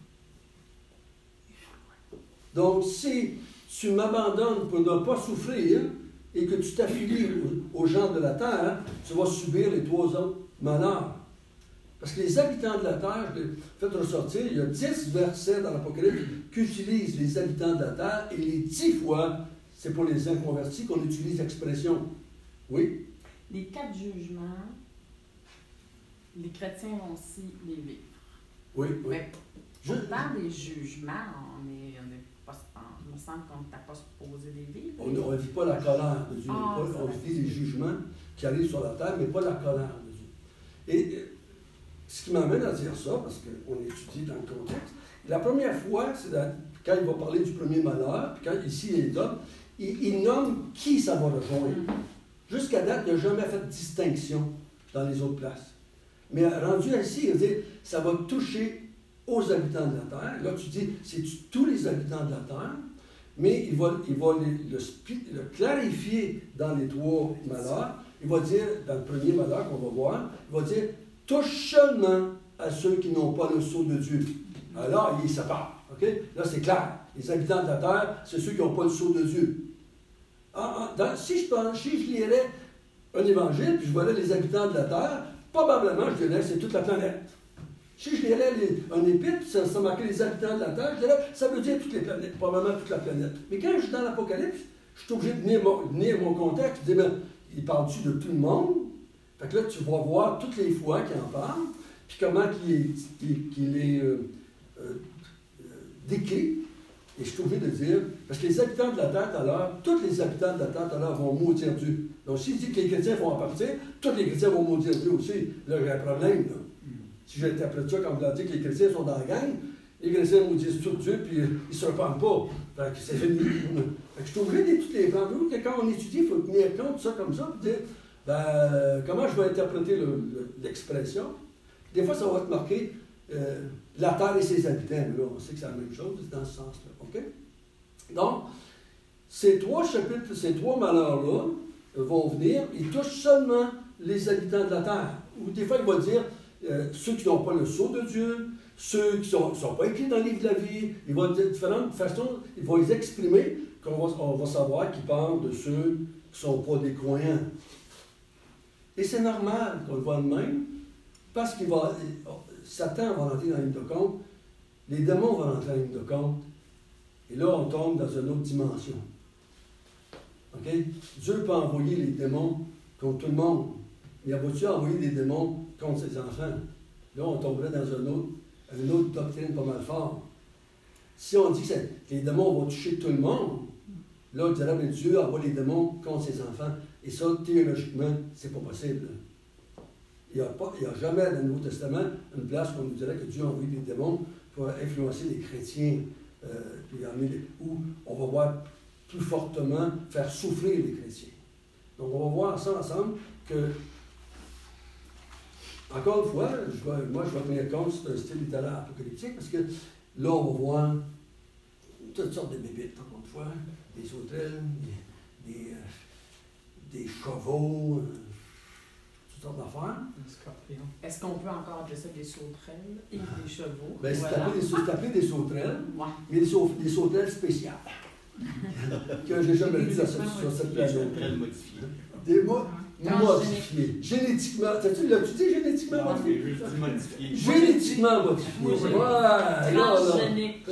Donc, si tu m'abandonnes pour ne pas souffrir et que tu t'affilies aux gens de la terre, tu vas subir les 3 autres malheurs. Parce que les habitants de la terre, je l'ai fait ressortir, il y a 10 versets dans l'Apocalypse qui utilisent les habitants de la terre et les 10 fois, c'est pour les inconvertis qu'on utilise l'expression. Oui? Les 4 jugements, les chrétiens vont aussi les vivre. Oui, oui. Mais, dans les jugements, il me semble qu'on n'était pas supposé les vivre. On ne vit pas la colère de Dieu. On vit les jugements qui arrivent sur la terre, mais pas la colère de Dieu. Et ce qui m'amène à dire ça, parce qu'on étudie dans le contexte, la première fois, c'est quand il va parler du premier malheur, puis quand ici il est là, il nomme qui ça va rejoindre. Jusqu'à date, il n'a jamais fait de distinction dans les autres places. Mais rendu ici, il dit, ça va toucher aux habitants de la terre. Là, tu dis, c'est tous les habitants de la terre, mais il va le clarifier dans les 3 malheurs. Il va dire, dans le premier malheur qu'on va voir, il va dire, touche seulement à ceux qui n'ont pas le sceau de Dieu. Alors, il sépare. Okay? Là, c'est clair. Les habitants de la terre, c'est ceux qui n'ont pas le sceau de Dieu. Si je lirais un évangile, puis je voyais les habitants de la terre, probablement, je dirais, c'est toute la planète. Si je lirais un épître, ça marquait les habitants de la terre, je dirais, ça veut dire toutes les planètes, probablement toute la planète. Mais quand je suis dans l'Apocalypse, je suis obligé de venir mon contexte, je dis, il parle-tu de tout le monde? Fait que là, tu vas voir toutes les fois qu'il en parle, puis comment qu'il est décrit. Et je suis obligé de dire, parce que les habitants de la terre, tout à l'heure, tous les habitants de la terre, tout à l'heure, vont maudire Dieu. Donc, s'il dit que les chrétiens vont en partir, tous les chrétiens vont maudire Dieu aussi. Là, j'ai un problème, là. Si j'interprète ça comme vous l'avez dit que les chrétiens sont dans la gang, les chrétiens maudissent tout Dieu, puis ils ne se repentent pas. Fait que c'est fini. Fait que je suis obligé de toutes les prendre. Quand on étudie, il faut tenir compte de ça comme ça, puis dire, comment je vais interpréter l'expression. Des fois, ça va être marqué la terre et ses habitants. Là, on sait que c'est la même chose, c'est dans ce sens-là. OK? Donc, ces 3 chapitres, ces 3 malheurs-là vont venir, ils touchent seulement les habitants de la terre. Ou des fois, il va dire ceux qui n'ont pas le sceau de Dieu, ceux qui ne sont pas écrits dans le livre de la vie. Il va dire de différentes façons, il va les exprimer, qu'on va savoir qu'il parle de ceux qui ne sont pas des croyants. Et c'est normal qu'on le voit de même, parce qu'il va. Satan va rentrer dans la ligne de compte, les démons vont rentrer dans la ligne de compte, et là, on tombe dans une autre dimension. OK? Dieu peut envoyer les démons contre tout le monde. Mais va-tu envoyer des démons contre ses enfants? Là, on tomberait dans une autre doctrine pas mal forte. Si on dit que les démons vont toucher tout le monde, là, on dirait que Dieu envoie les démons contre ses enfants. Et ça, théologiquement, c'est pas possible. Il n'y a jamais dans le Nouveau Testament une place où on nous dirait que Dieu envoie des démons pour influencer les chrétiens, où on va voir plus fortement faire souffrir les chrétiens. Donc, on va voir ça ensemble que, encore une fois, je vais tenir compte, c'est un style littéraire apocalyptique, parce que là, on va voir toutes sortes de bébites, encore une fois, des sauterelles, des chevaux, toutes sortes d'affaires. Est-ce qu'on peut encore appeler ça des sauterelles et des chevaux? Bien, c'est appelé des sauterelles, ouais. Mais des sauterelles spéciales. Que j'ai jamais vu sur cette planète. Des sauterelles modifiées. Des modifiées. Génétiquement. L'as-tu dit génétiquement modifié? C'est modifié. Génétiquement modifié. Ouais, Transgénique.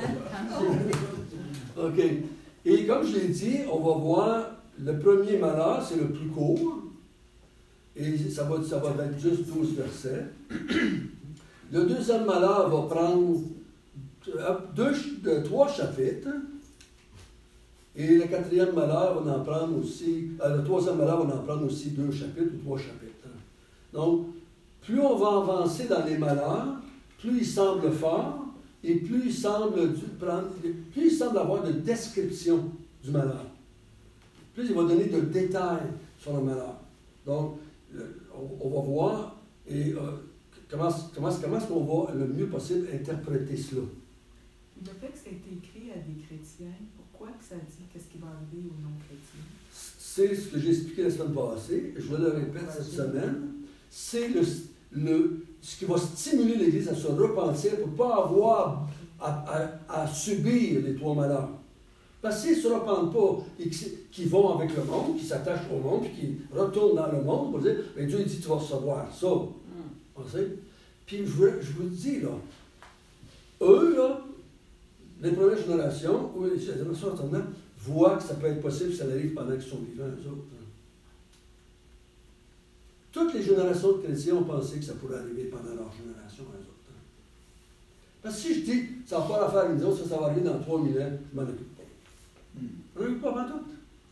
OK. Et comme je l'ai dit, on va voir le premier malheur, c'est le plus court. Et ça va être juste 12 versets. Le deuxième malheur va prendre 3 chapitres. Et le quatrième malheur va en prendre aussi, le troisième malheur va en prendre aussi 2 chapitres ou 3 chapitres. Donc, plus on va avancer dans les malheurs, plus il semble fort et plus il semble avoir de description du malheur. Plus il va donner de détails sur le malheur. Donc, on va voir et comment est-ce qu'on va le mieux possible interpréter cela. Le fait que ça a été écrit à des chrétiens, pourquoi que ça dit qu'est-ce qui va arriver aux non-chrétiens? C'est ce que j'ai expliqué la semaine passée, je le répète cette semaine, c'est ce qui va stimuler l'Église à se repentir pour ne pas avoir à subir les 3 malheurs. Parce qu'ils ne se repentent pas et qu'ils vont avec le monde, qu'ils s'attachent au monde, puis qu'ils retournent dans le monde pour dire, mais Dieu dit, tu vas recevoir ça. Puis je vous le dis, là, eux, là, les premières générations, ou les générations attendant, voient que ça peut être possible que ça arrive pendant qu'ils sont vivants, eux autres. Toutes les générations de chrétiens ont pensé que ça pourrait arriver pendant leur génération, eux autres. Parce que si je dis, ça n'a pas l'affaire avec nous autres, ça va arriver dans 3000 ans, je m'en occupe pas. Je m'en occupe pas avant tout.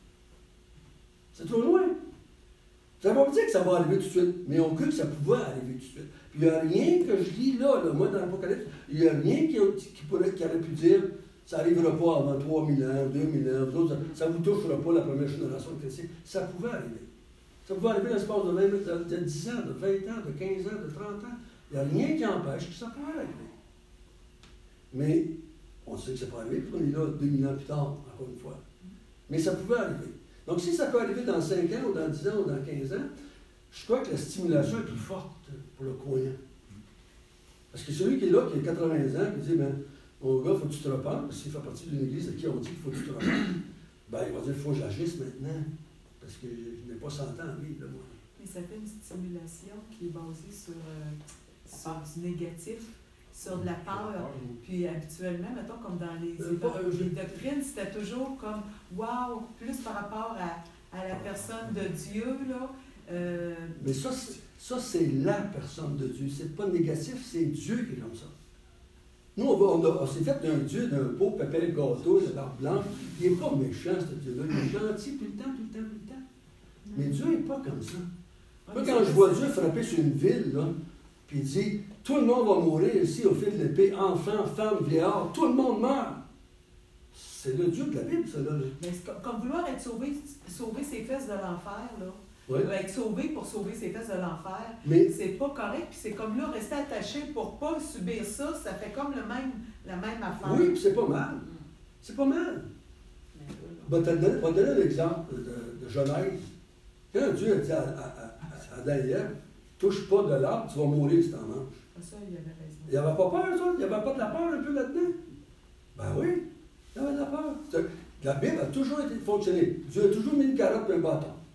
C'est trop loin. Ça ne veut pas dire que ça va arriver tout de suite, mais on cru que ça pouvait arriver tout de suite. Puis il n'y a rien que je lis là, moi dans l'Apocalypse, il n'y a rien qui aurait pu dire ça n'arrivera pas avant 3000 ans, 2000 ans, vous autres, ça ne vous touchera pas la première génération de chrétiens. Ça pouvait arriver. Ça pouvait arriver dans l'espace de 10 ans, de 20 ans, de 15 ans, de 30 ans. Il n'y a rien qui empêche que ça puisse arriver. Mais on sait que ça peut arriver, puis on est là 2000 ans plus tard, encore une fois. Mais ça pouvait arriver. Donc si ça peut arriver dans 5 ans, ou dans 10 ans, ou dans 15 ans, je crois que la stimulation est plus forte pour le croyant. Parce que celui qui est là, qui a 80 ans, qui dit, ben, mon gars, il faut que tu te repentes, parce qu'il fait partie d'une église à qui on dit qu'il faut que tu te repentes, ben, il va dire, il faut que j'agisse maintenant, parce que je n'ai pas 100 ans à vivre, là, moi. Mais ça fait une stimulation qui est basée sur du négatif, sur de la peur. Puis habituellement, mettons, comme dans les doctrines, c'était toujours comme waouh, plus par rapport à la personne de Dieu, là. Mais ça, c'est la personne de Dieu. C'est pas négatif, c'est Dieu qui est comme ça. Nous, on s'est fait d'un Dieu, d'un beau pépé gâteau, de barbe blanche. Il n'est pas méchant, ce Dieu-là. Il est gentil tout le temps. Mais Dieu n'est pas comme ça. Moi, quand je vois Dieu frapper sur une ville, là, puis il dit, tout le monde va mourir ici au fil de l'épée, enfants, femmes, vieillards, tout le monde meurt. C'est le Dieu de la Bible, ça, là. Mais comme vouloir être sauver ses fesses de l'enfer, là. Oui. Être sauvé pour sauver ses fesses de l'enfer, mais c'est pas correct. Puis c'est comme là, rester attaché pour pas subir ça, ça fait comme la même affaire. oui, puis c'est pas mal. C'est pas mal. Je vais te donner un exemple de Genèse. Quand Dieu a dit à Daniel, touche pas de l'arbre, tu vas mourir si t'en manges. Ça, il avait raison. Il n'y avait pas peur, ça? Il n'y avait pas de la peur un peu là-dedans? Ben oui, il y avait de la peur. La Bible a toujours été fonctionnée. Dieu a toujours mis une carotte et un bâton.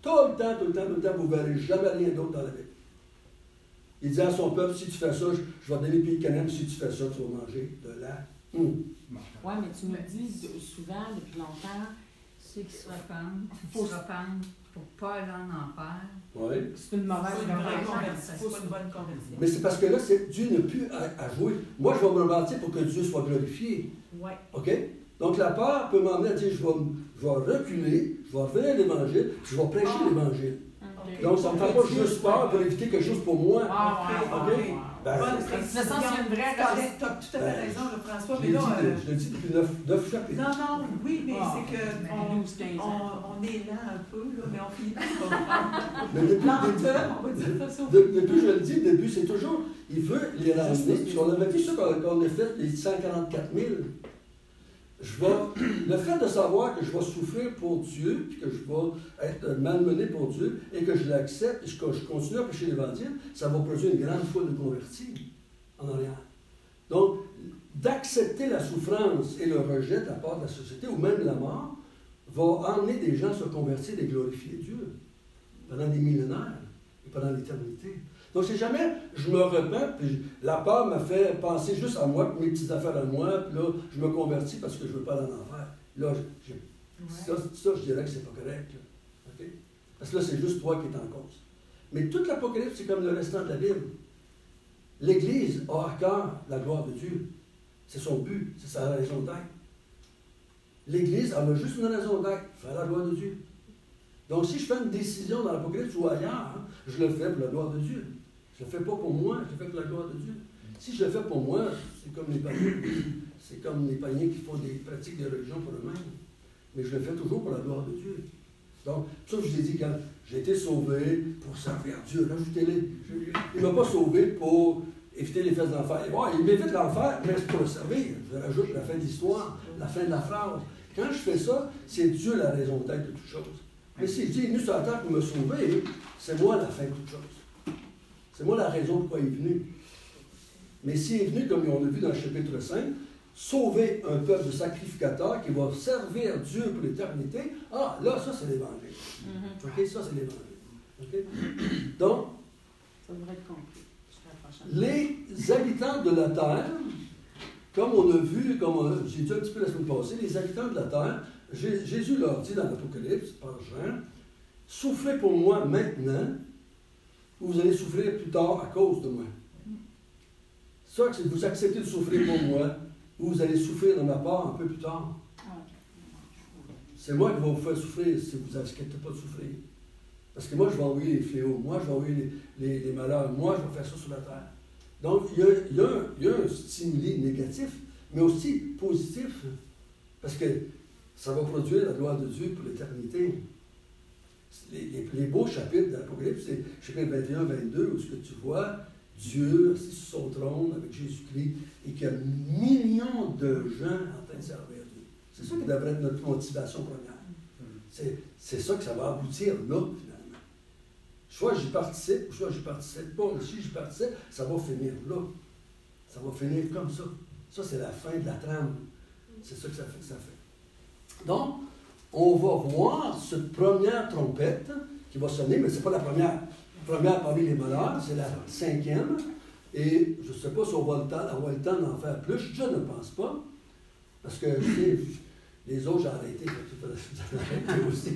Tout le temps, vous ne verrez jamais rien d'autre dans la Bible. Il dit à son peuple, si tu fais ça, je vais donner le pays de Canaan, si tu fais ça, tu vas manger de la Oui, mais tu me dis souvent, depuis longtemps, ceux qui se rependent, pour ne pas aller en enfer. Oui. c'est une mauvaise C'est une vraie conversion. conversion. C'est pas une bonne conversion. Mais c'est parce que là, Dieu n'a plus à jouer. Moi, je vais me bâtir pour que Dieu soit glorifié. Ouais. OK? Donc la peur peut m'emmener à dire, je vais reculer, je vais revenir à l'Évangile, je vais prêcher l'Évangile. Ok. Donc ça ne me fait pas juste peur pour éviter quelque chose pour moi. Ouais. Ben, C'est ça, c'est une vraie Tu as tout à fait raison, là, François, je mais l'ai là... dit, je l'ai dit depuis 9 chapitres. Non, oui, mais Ah, c'est que mais 12-15 ans. on est lent un peu, là, mais on finit par comprendre. Mais depuis, Lenteur, on va dire ça. depuis, je le dis, depuis, c'est toujours, il veut les ramener. Parce qu'on avait vu ça quand on a fait les 144 000. Le fait de savoir que je vais souffrir pour Dieu, puis que je vais être malmené pour Dieu, et que je l'accepte, et que je continue à prêcher l'Évangile, ça va produire une grande foule de convertis en arrière. Donc, d'accepter la souffrance et le rejet de la part de la société, ou même la mort, va emmener des gens à se convertir et glorifier Dieu pendant des millénaires et pendant l'éternité. Donc, si jamais je me repens, puis la peur me fait penser juste à moi, puis mes petites affaires à moi, puis là, je me convertis parce que je ne veux pas aller en enfer. Là, ça, je dirais que c'est pas correct. Là. Okay? Parce que là, c'est juste toi qui es en cause. Mais toute l'Apocalypse, c'est comme le restant de la Bible. L'Église a à cœur la gloire de Dieu. C'est son but, c'est sa raison d'être. L'Église, elle a juste une raison d'être, faire la gloire de Dieu. Donc, si je fais une décision dans l'Apocalypse ou ailleurs, je le fais pour la gloire de Dieu. Je ne le fais pas pour moi, je le fais pour la gloire de Dieu. Si je le fais pour moi, c'est comme les païens. C'est comme les païens qui font des pratiques de religion pour eux-mêmes. Mais je le fais toujours pour la gloire de Dieu. Donc, ça, je vous ai dit, quand j'ai été sauvé pour servir Dieu, rajoutez-les. Il ne m'a pas sauvé pour éviter les fesses d'enfer. Bon, il m'évite l'enfer, mais c'est pour le servir. Je rajoute la fin de l'histoire, la fin de la phrase. Quand je fais ça, c'est Dieu la raison d'être de toute chose. Mais si je dis, il est venu sur la terre pour me sauver, c'est moi la fin de toute chose. C'est moi la raison pourquoi il est venu. Mais s'il est venu, comme on l'a vu dans le chapitre 5, sauver un peuple de sacrificateurs qui va servir Dieu pour l'éternité, ah, là, ça, c'est l'Évangile. OK? Ça, c'est l'Évangile. OK? Donc, ça devrait être compris. Les habitants de la terre, comme on a vu, comme j'ai dit un petit peu la semaine passée, les habitants de la terre, Jésus leur dit dans l'Apocalypse, par Jean, souffrez pour moi maintenant, ou vous allez souffrir plus tard à cause de moi. Soit que vous acceptez de souffrir pour moi, ou vous allez souffrir de ma part un peu plus tard. C'est moi qui vais vous faire souffrir si vous n'acceptez pas de souffrir. Parce que moi, je vais envoyer les fléaux, moi, je vais envoyer les malheurs, moi, je vais faire ça sur la terre. Donc, il y a un stimuli négatif, mais aussi positif, parce que ça va produire la gloire de Dieu pour l'éternité. Les beaux chapitres de l'Apocalypse, c'est chapitre 21-22, où ce que tu vois, Dieu assis sur son trône avec Jésus-Christ, et qu'il y a millions de gens en train de servir Dieu. C'est ça qui devrait être notre motivation première. C'est ça que ça va aboutir là, finalement. Soit j'y participe, soit j'y participe pas. Si j'y participe, ça va finir là. Ça va finir comme ça. Ça, c'est la fin de la trame. C'est ça que ça fait. Donc, on va voir cette première trompette qui va sonner, mais ce n'est pas la première. La première parmi les malheurs, c'est la 5e. Et je ne sais pas si on va avoir le temps d'en faire plus. Je ne pense pas. Parce que, je sais, les autres, j'ai arrêté. J'ai arrêté aussi.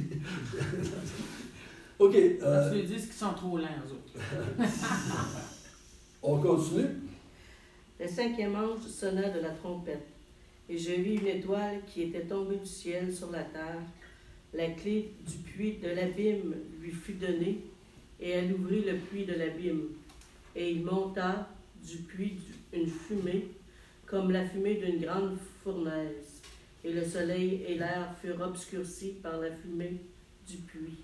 OK. Tu lui dis qu'ils sont trop lents, eux autres. On continue. Le 5e ange sonna de la trompette, et je vis une étoile qui était tombée du ciel sur la terre. La clé du puits de l'abîme lui fut donnée, et elle ouvrit le puits de l'abîme. Et il monta du puits une fumée, comme la fumée d'une grande fournaise. Et le soleil et l'air furent obscurcis par la fumée du puits.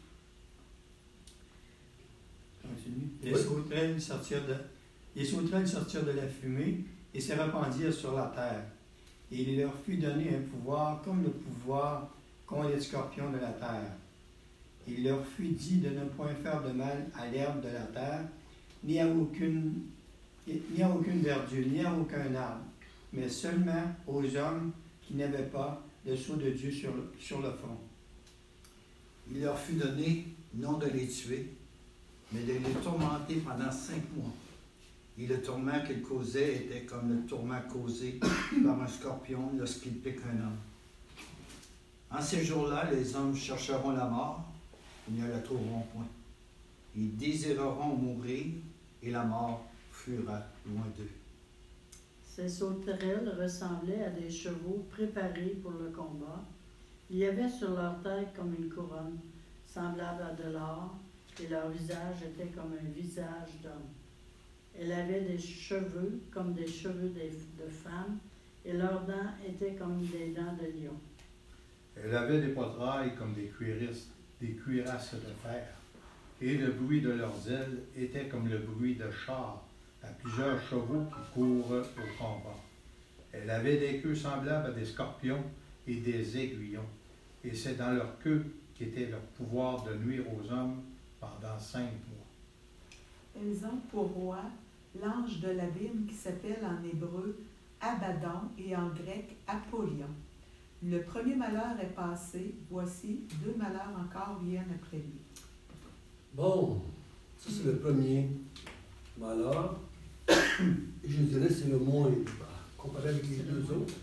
Continue. Les sauterelles sortirent de la fumée et se répandirent sur la terre. Et il leur fut donné un pouvoir comme le pouvoir qu'ont les scorpions de la terre. Il leur fut dit de ne point faire de mal à l'herbe de la terre, ni à aucune verdure, ni à aucun arbre, mais seulement aux hommes qui n'avaient pas le sceau de Dieu sur le front. Il leur fut donné non de les tuer, mais de les tourmenter pendant 5 mois. Et le tourment qu'il causait était comme le tourment causé par un scorpion lorsqu'il pique un homme. En ces jours-là, les hommes chercheront la mort, ils ne la trouveront point. Ils désireront mourir, et la mort fuira loin d'eux. Ces sauterelles ressemblaient à des chevaux préparés pour le combat. Il y avait sur leur tête comme une couronne, semblable à de l'or, et leur visage était comme un visage d'homme. Elles avaient des cheveux comme des cheveux de femmes, et leurs dents étaient comme des dents de lion. Elle avait des poitrails comme des cuirasses de fer, et le bruit de leurs ailes était comme le bruit de chars à plusieurs chevaux qui courent au combat. Elle avait des queues semblables à des scorpions et des aiguillons, et c'est dans leur queue qu'était leur pouvoir de nuire aux hommes pendant 5 mois. Elles ont pour roi l'ange de l'abîme qui s'appelle en hébreu Abaddon et en grec Apollyon. Le premier malheur est passé, voici 2 malheurs encore viennent après lui. Bon, ça c'est le premier malheur. Et je dirais que c'est le moins, comparé avec les 2 autres.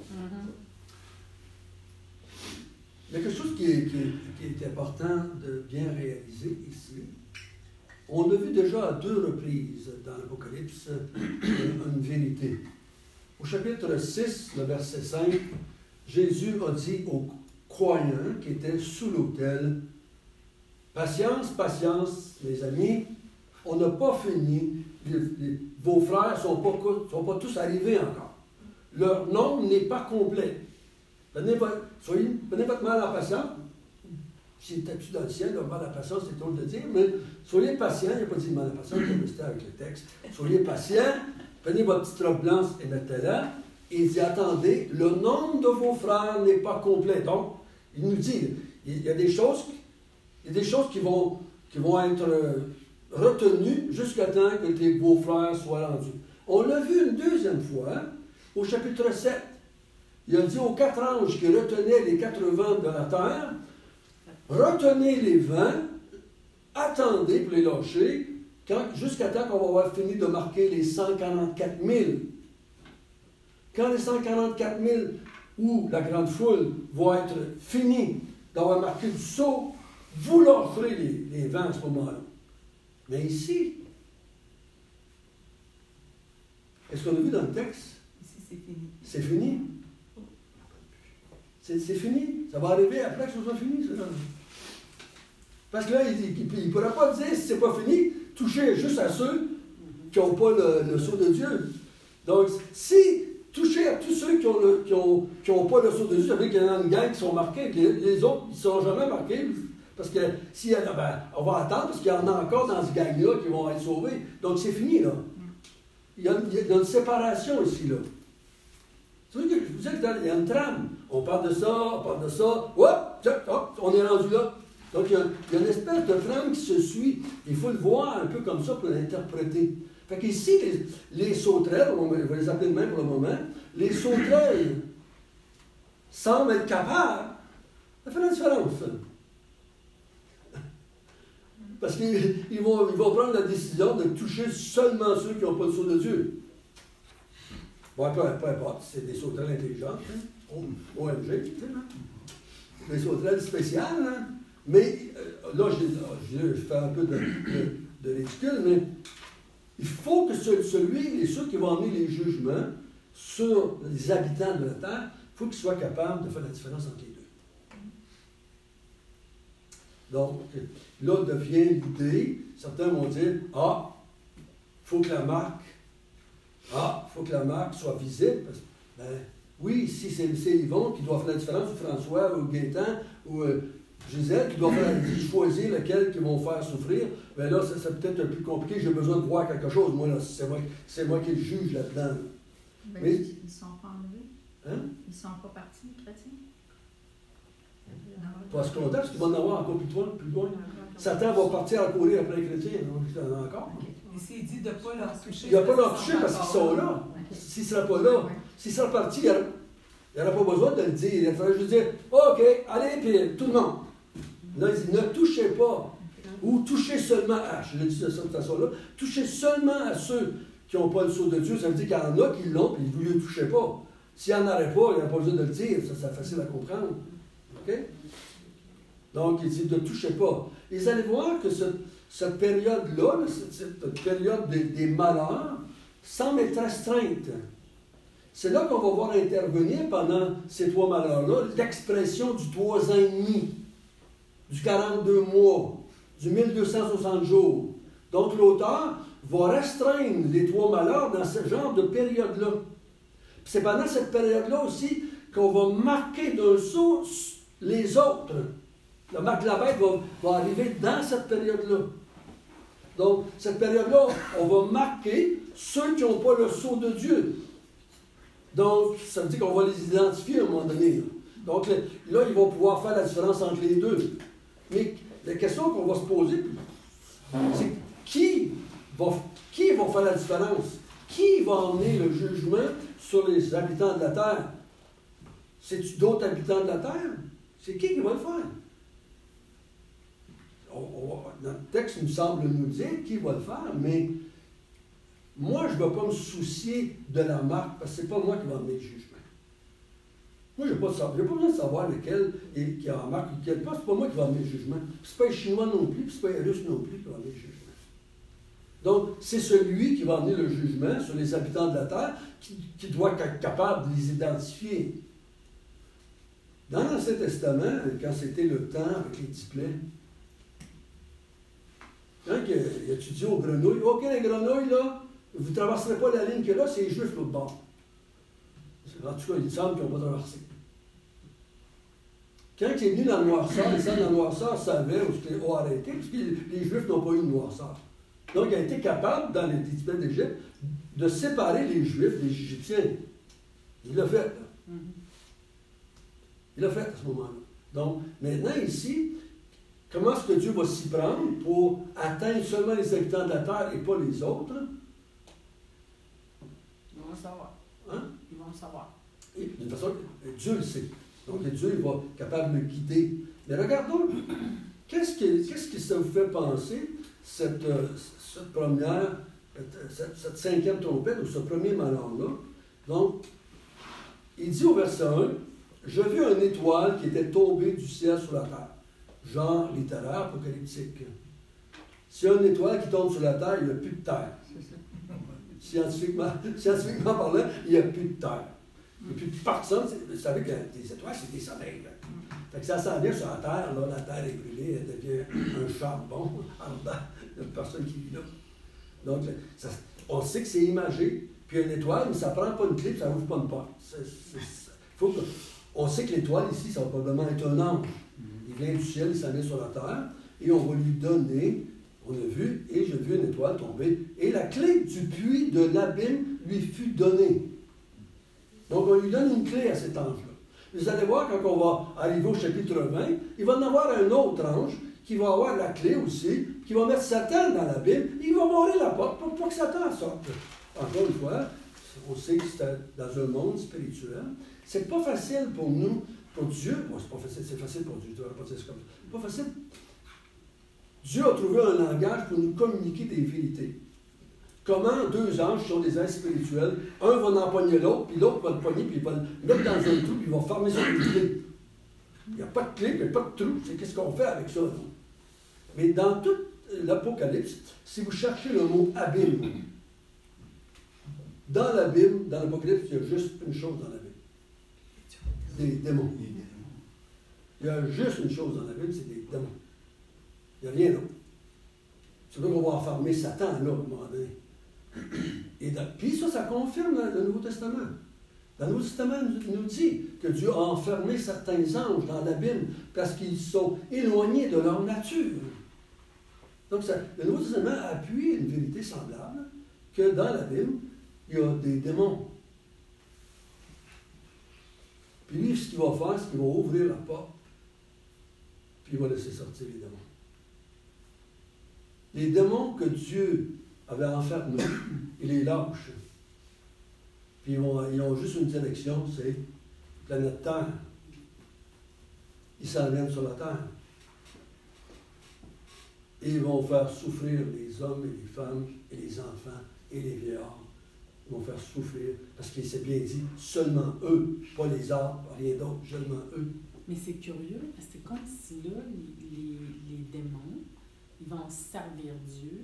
Il y a quelque chose qui est important de bien réaliser ici. On a vu déjà à 2 reprises dans l'Apocalypse une vérité. Au chapitre 6, le verset 5, Jésus a dit aux croyants qui étaient sous l'autel, « Patience, patience, mes amis, on n'a pas fini, vos frères ne sont pas tous arrivés encore. Leur nombre n'est pas complet. Prenez votre mal en patience. Si tu dans le ciel, le mal en patience, c'est trop de le dire, mais soyez patients, il n'y a pas dit mal en patience, je vais rester avec le texte. Soyez patients, prenez votre petite robe blanche et mettez-la, et dit, attendez, le nombre de vos frères n'est pas complet. Donc, il nous dit, il y a des choses qui vont être retenues jusqu'à temps que tes beaux-frères soient rendus. On l'a vu une deuxième fois, au chapitre 7. Il a dit aux 4 anges qui retenaient les 4 vents de la terre, retenez les vents, attendez pour les lâcher, jusqu'à temps qu'on va avoir fini de marquer les 144 000. Quand les 144 000 ou la grande foule vont être finis d'avoir marqué du sceau, vous lâcherez les vents à ce moment-là. Mais ici, est-ce qu'on a vu dans le texte? Ici, c'est fini. C'est fini. C'est fini. Ça va arriver après que ce soit fini, ça. Parce que là, il ne pourra pas dire, si ce n'est pas fini, toucher juste à ceux qui n'ont pas le sceau de Dieu. Donc, si toucher à tous ceux qui n'ont pas le sceau de Dieu, ça veut dire qu'il y en a une gang qui sont marqués, les autres, ils ne seront jamais marqués. Parce que s'il y en a, on va attendre, parce qu'il y en a encore dans ce gang-là qui vont être sauvés. Donc, c'est fini, là. Il y a une séparation ici, là. C'est vrai que je vous dis qu'il y a une trame. On parle de ça, hop, on est rendu là. Donc, il y a une espèce de trame qui se suit. Il faut le voir un peu comme ça pour l'interpréter. Fait qu'ici, les sauterelles, on va les appeler de même pour le moment, les sauterelles semblent être capables de faire la différence. Parce qu'ils vont prendre la décision de toucher seulement ceux qui n'ont pas le sceau de Dieu. Bon, peu importe, c'est des sauterelles intelligentes, hein? OMG, des sauterelles spéciales, hein? Mais là, je fais un peu de ridicule, mais il faut que ceux qui vont amener les jugements sur les habitants de la terre, il faut qu'ils soient capables de faire la différence entre les deux. Donc, là devient l'idée, certains vont dire, il faut que la marque soit visible. Parce que, oui, si c'est Yvon qui doit faire la différence, ou François, ou Gaétan, ou Gisèle qui doit choisir lequel qu'ils vont faire souffrir, bien là, c'est peut-être un peu plus compliqué, j'ai besoin de voir quelque chose. Moi, là, c'est moi qui le juge là-dedans. Mais ils ne sont pas enlevés. Hein? Ils ne sont pas partis, les chrétiens. Pas ce qu'on a, parce qu'ils vont en avoir encore plus loin. Satan va partir à courir après les chrétiens, donc il en a encore. Ici, il dit de ne pas leur toucher. Il ne va pas leur toucher parce qu'ils sont là. S'ils ne seraient pas là, s'ils seraient partis, il n'y aurait pas besoin de le dire. Il faudrait juste dire, OK, allez, puis tout le monde. Là, il dit, ne touchez pas Ou toucher seulement à, je le dis de cette façon-là, toucher seulement à ceux qui n'ont pas le sceau de Dieu, ça veut dire qu'il y en a qui l'ont, puis vous ne le touchez pas. S'il n'y en aurait pas, il n'y a pas besoin de le dire, ça c'est facile à comprendre. OK? Donc, il dit ne touchez pas. Et vous allez voir que cette période-là, cette période des malheurs, semble être restreinte. C'est là qu'on va voir intervenir pendant ces 3 malheurs-là l'expression du 3 ans et demi, du 42 mois, du 1260 jours. Donc l'auteur va restreindre les 3 malheurs dans ce genre de période-là. Puis c'est pendant cette période-là aussi qu'on va marquer d'un sceau les autres. La marque de la bête va arriver dans cette période-là. Donc, cette période-là, on va marquer ceux qui n'ont pas le sceau de Dieu. Donc, ça veut dire qu'on va les identifier à un moment donné. Donc, là, ils vont pouvoir faire la différence entre les deux. Mais la question qu'on va se poser, c'est qui va faire la différence? Qui va emmener le jugement sur les habitants de la terre? C'est-tu d'autres habitants de la terre? C'est qui va le faire? Notre texte nous semble nous dire qui va le faire, mais moi, je ne vais pas me soucier de la marque, parce que ce n'est pas moi qui vais emmener le jugement. Moi, je n'ai pas besoin de savoir lequel qui a la marque ou lequel pas. Ce n'est pas moi qui vais emmener le jugement. Ce n'est pas les Chinois non plus, puis ce n'est pas les Russes non plus qui vont emmener le jugement. Donc, c'est celui qui va emmener le jugement sur les habitants de la terre qui doit être capable de les identifier. Dans l'Ancien Testament, quand c'était le temps avec les 10 plaies, quand il a étudié aux grenouilles, OK, les grenouilles, là, vous ne traverserez pas la ligne que là, c'est les Juifs l'autre bord. En tout cas, il semble qu'ils n'ont pas traversé. Quand il est venu dans la noirceur, les gens de la noirceur savaient où c'était arrêté, parce que les Juifs n'ont pas eu de noirceur. Donc, il a été capable, dans les 10 plaies d'Égypte, de séparer les Juifs des Égyptiens. Il l'a fait, là. Il l'a fait à ce moment-là. Donc, maintenant, ici, comment est-ce que Dieu va s'y prendre pour atteindre seulement les habitants de la terre et pas les autres? Ils vont le savoir. Hein? Ils vont le savoir. Et, de toute façon, Dieu le sait. Donc, Dieu il va être capable de le guider. Mais regardons, qu'est-ce que ça vous fait penser, cette première, cette 5e trompette, ou ce premier malheur-là? Donc, il dit au verset 1, « Je vis une étoile qui était tombée du ciel sur la terre. » Genre littéraire, apocalyptique. S'il y a une étoile qui tombe sur la terre, il n'y a plus de terre. Scientifiquement parlant, il n'y a plus de terre. Il n'y a plus de personne. Vous savez que les étoiles, c'est des soleils. Fait que ça s'en vient sur la terre, là, la terre est brûlée, elle devient un charbon en dedans. Il n'y a personne qui vit là. Donc, on sait que c'est imagé. Puis une étoile, mais ça ne prend pas une clé, ça n'ouvre pas une porte. On sait que l'étoile ici, ça va probablement être un ange. Il vient du ciel, il s'en vient sur la terre, et on va lui donner, on a vu, et j'ai vu une étoile tomber, et la clé du puits de l'abîme lui fut donnée. Donc on lui donne une clé à cet ange-là. Vous allez voir, quand on va arriver au chapitre 20, il va en avoir un autre ange qui va avoir la clé aussi, qui va mettre Satan dans l'abîme, et il va barrer la porte pour pas que Satan sorte. Encore une fois, on sait que c'est dans un monde spirituel. C'est pas facile pour nous, pour Dieu. Bon, c'est pas facile, c'est facile pour Dieu. Je ne devrais pas dire ça comme ça. C'est pas facile. Dieu a trouvé un langage pour nous communiquer des vérités. Comment 2 anges qui sont des êtres spirituels, un va en empoigner l'autre, puis l'autre va le poigner, puis il va le mettre dans un trou, puis il va fermer sur une clé. Il n'y a pas de clé, il n'y a pas de trou. C'est qu'est-ce qu'on fait avec ça, nous? Mais dans tout l'Apocalypse, si vous cherchez le mot abîme, dans l'abîme, dans l'Apocalypse, il y a juste une chose dans l'abîme. Des démons. Il y a juste une chose dans l'abîme, c'est des démons. Il n'y a rien d'autre. C'est là qu'on va enfermer Satan, là, à un moment donné. Et puis ça confirme le Nouveau Testament. Le Nouveau Testament nous dit que Dieu a enfermé certains anges dans l'abîme parce qu'ils sont éloignés de leur nature. Donc, le Nouveau Testament appuie une vérité semblable, que dans l'abîme, il y a des démons. Puis lui, ce qu'il va faire, c'est qu'il va ouvrir la porte, puis il va laisser sortir les démons. Les démons que Dieu avait enfermés, il les lâche. Puis ils ont juste une direction, c'est la planète Terre. Ils s'en viennent sur la Terre. Et ils vont faire souffrir les hommes et les femmes et les enfants et les vieillards. Ils vont faire souffrir, parce qu'il s'est bien dit, seulement eux, pas les arbres, rien d'autre, seulement eux. Mais c'est curieux, parce que c'est comme si là, les démons, ils vont servir Dieu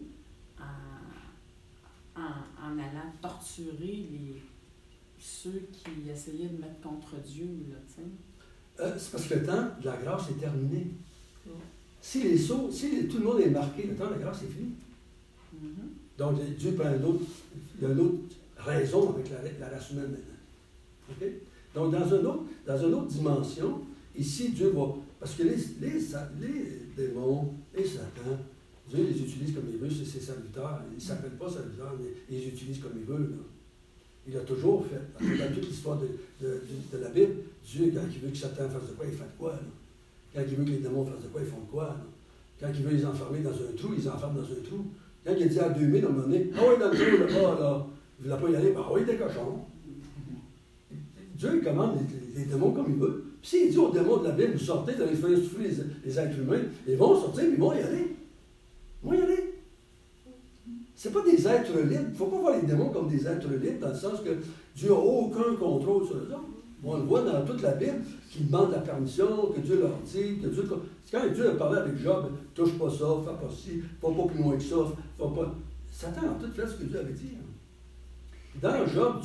en allant torturer ceux qui essayaient de mettre contre Dieu, là, tu sais. C'est parce que le temps de la grâce est terminé. Si tout le monde est marqué, le temps de la grâce est fini. Mm-hmm. Donc, Dieu prend il y a une autre raison avec la race humaine maintenant. Okay? Donc, dans une autre dimension, ici, Dieu va... Parce que les démons et Satan, Dieu les utilise comme il veut, c'est ses serviteurs. Ils ne s'appellent pas serviteurs, mais ils les utilisent comme il veut. Là. Il a toujours fait. Dans toute l'histoire de la Bible, Dieu, quand il veut que Satan fasse de quoi, il fait de quoi. Là. Quand il veut que les démons fassent de quoi, ils font de quoi. Là. Quand il veut les enfermer dans un trou, ils les enferment dans un trou. Quand il dit à 2000, à un moment donné, ah oui, dans le trou là-bas, là, il ne voulait pas y aller, ben oui, des cochons. Dieu il commande les démons comme il veut. Puis s'il dit aux démons de la Bible, vous sortez, vous allez faire souffrir les êtres humains, ils vont sortir, puis ils vont y aller. Ils vont y aller. Ce n'est pas des êtres libres. Il ne faut pas voir les démons comme des êtres libres, dans le sens que Dieu n'a aucun contrôle sur eux autres. On le voit dans toute la Bible, qu'ils demandent la permission, que Dieu leur dit, que Dieu... Quand Dieu a parlé avec Job, touche pas ça, fais pas ci, va pas plus loin que ça, va pas... Satan a tout fait ce que Dieu avait dit. Dans Job,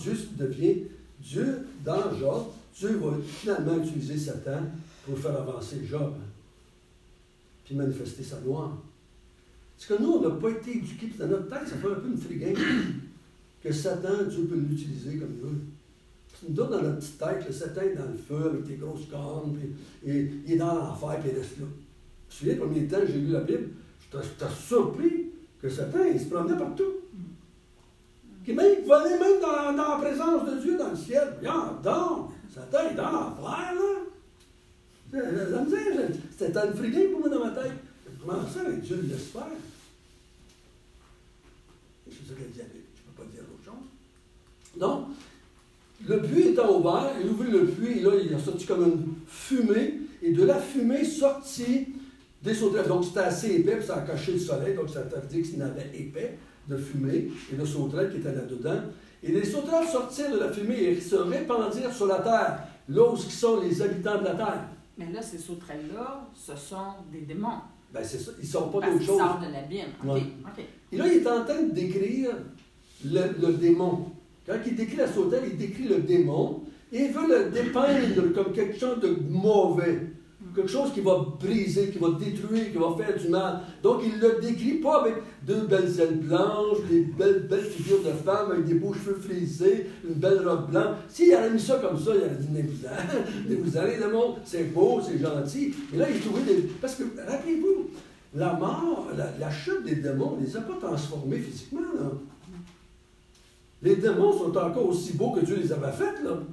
Dieu va finalement utiliser Satan pour faire avancer Job, puis manifester sa gloire. Parce que nous, on n'a pas été éduqués, puis dans notre tête, ça fait un peu une frigaine, que Satan, Dieu peut l'utiliser comme il veut. Nous donne dans notre petite tête, le Satan est dans le feu avec tes grosses cornes, puis il est dans l'enfer, puis il reste là. Je me souviens, le premier temps que j'ai lu la Bible, j'étais surpris que Satan, il se promenait partout. Il venait même dans la présence de Dieu, dans le ciel. Regarde donc, Satan est dans l'enfer, là. La misère, c'était une frigaine pour moi dans ma tête. Comment ça, avec Dieu le laisse faire? C'est ça qu'elle dit à la Bible. Je ne peux pas dire autre chose. Donc, le puits étant ouvert, il ouvrit le puits, et là, il a sorti comme une fumée, et de la fumée sortit des sauterelles. Donc, c'était assez épais, puis ça a caché le soleil, donc ça veut dire que c'était épais de fumée, et de sauterelles qui étaient là-dedans. Et les sauterelles sortirent de la fumée et se répandirent sur la terre, là où sont les habitants de la terre. Mais là, ces sauterelles-là, ce sont des démons. Ben, c'est ça, ils ne sont pas Parce d'autre qu'ils chose. sortent de l'abîme. Ouais. OK. Et là, il est en train de décrire le démon. Quand il décrit la sauterelle, il décrit le démon et il veut le dépeindre comme quelque chose de mauvais. Quelque chose qui va briser, qui va détruire, qui va faire du mal. Donc, il ne le décrit pas avec deux belles ailes blanches, des belles figures de femmes avec des beaux cheveux frisés, une belle robe blanche. S'il avait mis ça comme ça, il aurait dit, vous allez, le monde, c'est beau, c'est gentil. Et là, il trouvait des... Parce que, rappelez-vous, la mort, la chute des démons, ne les a pas transformés physiquement, là. Les démons sont encore aussi beaux que Dieu les avait faits, là.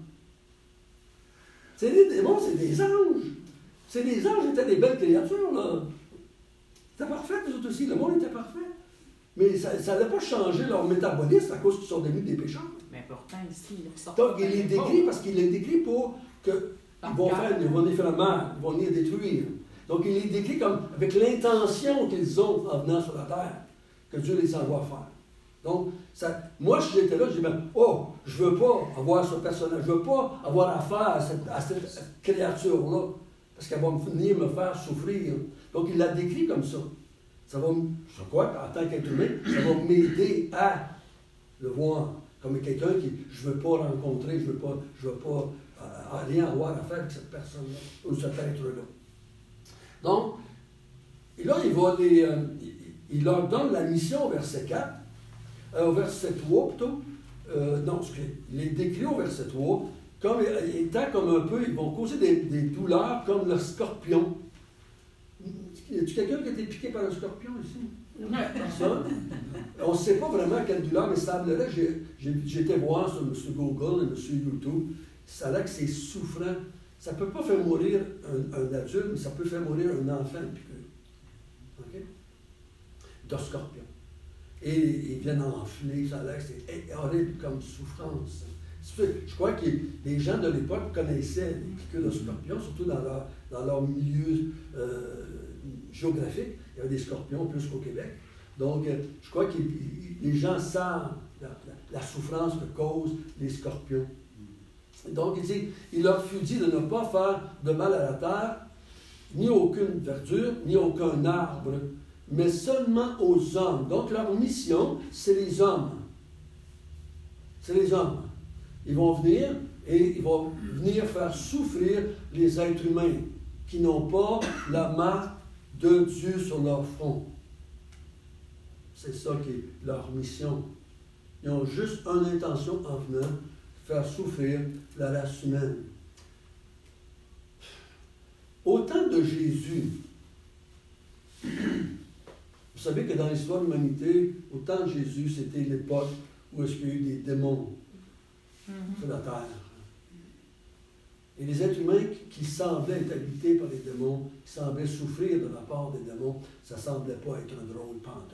Les démons, c'est des anges. C'est des anges, étaient des belles créatures, là. C'était parfait, les autres aussi. Le monde était parfait. Mais ça n'allait pas changer leur métabolisme à cause qu'ils sont devenus des pécheurs. Mais pourtant, ici, ils ressortent. Donc, il les décrit parce qu'il les décrit pour qu'ils vont venir faire le mal, ils vont venir détruire. Donc, il les décrit comme avec l'intention qu'ils ont en venant sur la terre, que Dieu les envoie faire. Donc, moi, si j'étais là, je disais, je ne veux pas avoir ce personnage, je ne veux pas avoir affaire à cette créature-là. Parce qu'elle va venir me faire souffrir. Donc, il l'a décrit comme ça. Ça va, je crois qu'en tant qu'être humain, ça va m'aider à le voir comme quelqu'un qui, je ne veux pas rencontrer, je veux pas rien avoir à faire avec cette personne-là, ou cet être-là. Donc, et là, il leur donne la mission au verset 4, au verset 3 plutôt. Il est décrit au verset 3, comme étant comme un peu, ils vont causer des douleurs comme le scorpion. Y a-t-il quelqu'un qui a été piqué par un scorpion ici? Ça? On ne sait pas vraiment quelle douleur, mais ça semblerait, j'ai été voir sur Google et sur YouTube, ça a l'air que c'est souffrant. Ça ne peut pas faire mourir un adulte, mais ça peut faire mourir un enfant piqué. OK? De scorpion. Et ils viennent enfler, ça a l'air que c'est horrible comme souffrance. Je crois que les gens de l'époque connaissaient les piqûres de scorpions, surtout dans leur milieu géographique. Il y avait des scorpions plus qu'au Québec. Donc, je crois que les gens savent la souffrance que causent les scorpions. Donc, il dit, il leur fut dit de ne pas faire de mal à la terre, ni aucune verdure, ni aucun arbre, mais seulement aux hommes. Donc, leur mission, c'est les hommes. C'est les hommes. Ils vont venir et ils vont venir faire souffrir les êtres humains qui n'ont pas la marque de Dieu sur leur front. C'est ça qui est leur mission. Ils ont juste une intention en venant, faire souffrir la race humaine. Au temps de Jésus, vous savez que dans l'histoire de l'humanité, au temps de Jésus, c'était l'époque où est-ce qu'il y a eu des démons sur la terre. Et les êtres humains qui semblaient être habités par les démons, qui semblaient souffrir de la part des démons, ça ne semblait pas être un drôle pantoute.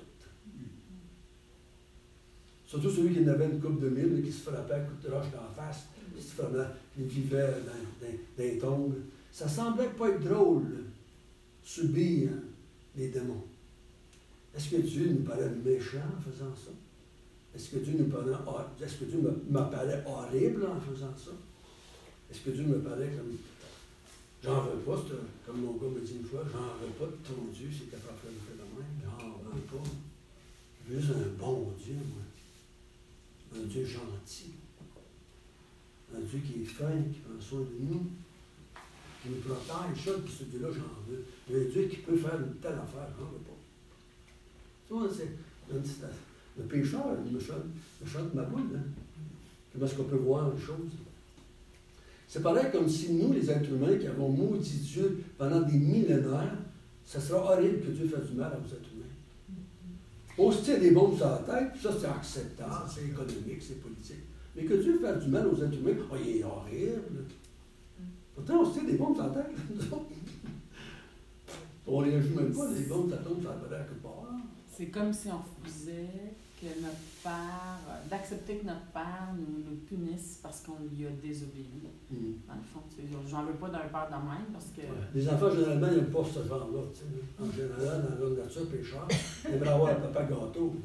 Surtout celui qui n'avait une coupe de mille et qui se frappait à coups de roche dans la face, qui vivait dans les tombes. Ça semblait pas être drôle, subir les démons. Est-ce que Dieu nous paraît méchant en faisant ça? Est-ce que Dieu m'apparaît horrible en faisant ça? Est-ce que Dieu me paraît comme... J'en veux pas, comme mon gars me dit une fois, j'en veux pas de ton Dieu, c'est capable de faire de même. J'en veux pas. Je veux juste un bon Dieu, moi. Un Dieu gentil. Un Dieu qui est fin, qui prend soin de nous, qui nous protège. Ça, ce Dieu-là, j'en veux. Il y a un Dieu qui peut faire une telle affaire, j'en veux pas. Tu vois, c'est le pécheur, il me chante ma boule. Hein? Comment est-ce qu'on peut voir les choses? C'est pareil comme si nous, les êtres humains, qui avons maudit Dieu pendant des millénaires, ça sera horrible que Dieu fasse du mal aux êtres humains. On se tire des bombes sur la tête, puis ça c'est acceptable, c'est économique, c'est politique. Mais que Dieu fasse du mal aux êtres humains, oh, il est horrible. Pourtant, on se tire des bombes sur la tête. On ne réagit même pas, les bombes, ça tombe sur la tête quelque part. C'est comme si on refusait que notre Père, d'accepter que notre Père nous punisse parce qu'on lui a désobéi. Dans le fond, j'en veux pas d'un père de même parce que... Ouais. Les enfants, généralement, ils n'aiment pas ce genre-là. En général, dans leur nature pécheur, ils aimeraient avoir un papa gâteau.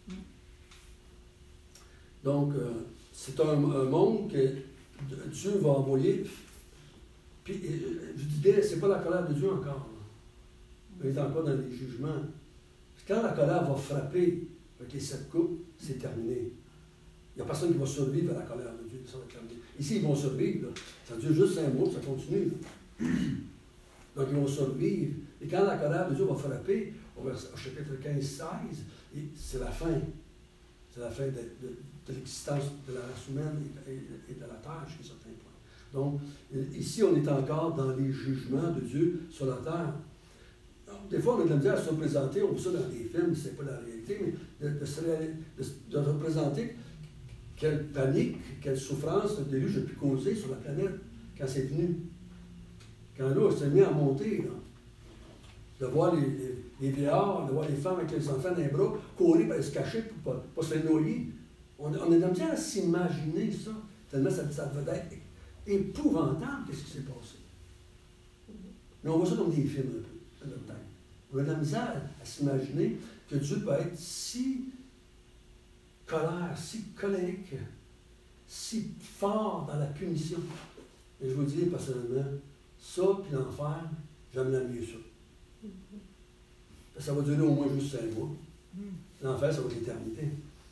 Donc, c'est un monde que Dieu va envoyer. Puis, je disais, c'est pas la colère de Dieu encore. Il est encore dans les jugements. Quand la colère va frapper avec les 7 coupes, c'est terminé. Il n'y a personne qui va survivre à la colère de Dieu. Ça va être terminé. Ici, ils vont survivre. Là. Ça dure juste 5 mois, ça continue. Là. Donc, ils vont survivre. Et quand la colère de Dieu va frapper, au chapitre 15-16, c'est la fin. C'est la fin de l'existence de la race humaine et de la terre jusqu'à certains points. Donc, ici, on est encore dans les jugements de Dieu sur la terre. Des fois, on a de la misère à se représenter, on voit ça dans des films, c'est pas la réalité, mais de représenter quelle panique, quelle souffrance le déluge a pu causer sur la planète quand c'est venu. Quand l'eau s'est mis à monter, là, de voir les vieillards, de voir les femmes avec les enfants dans les bras, courir pour se cacher pour ne pas se faire noyer. On a de la misère à s'imaginer ça, tellement ça devait être épouvantable, qu'est-ce qui s'est passé. Mais on voit ça comme des films un peu. On a de la misère à s'imaginer que Dieu peut être si colère, si colérique, si fort dans la punition. Et je vous dis personnellement, ça puis l'enfer, j'aimerais mieux ça. Ça va durer au moins juste 5 mois. L'enfer, ça va être l'éternité.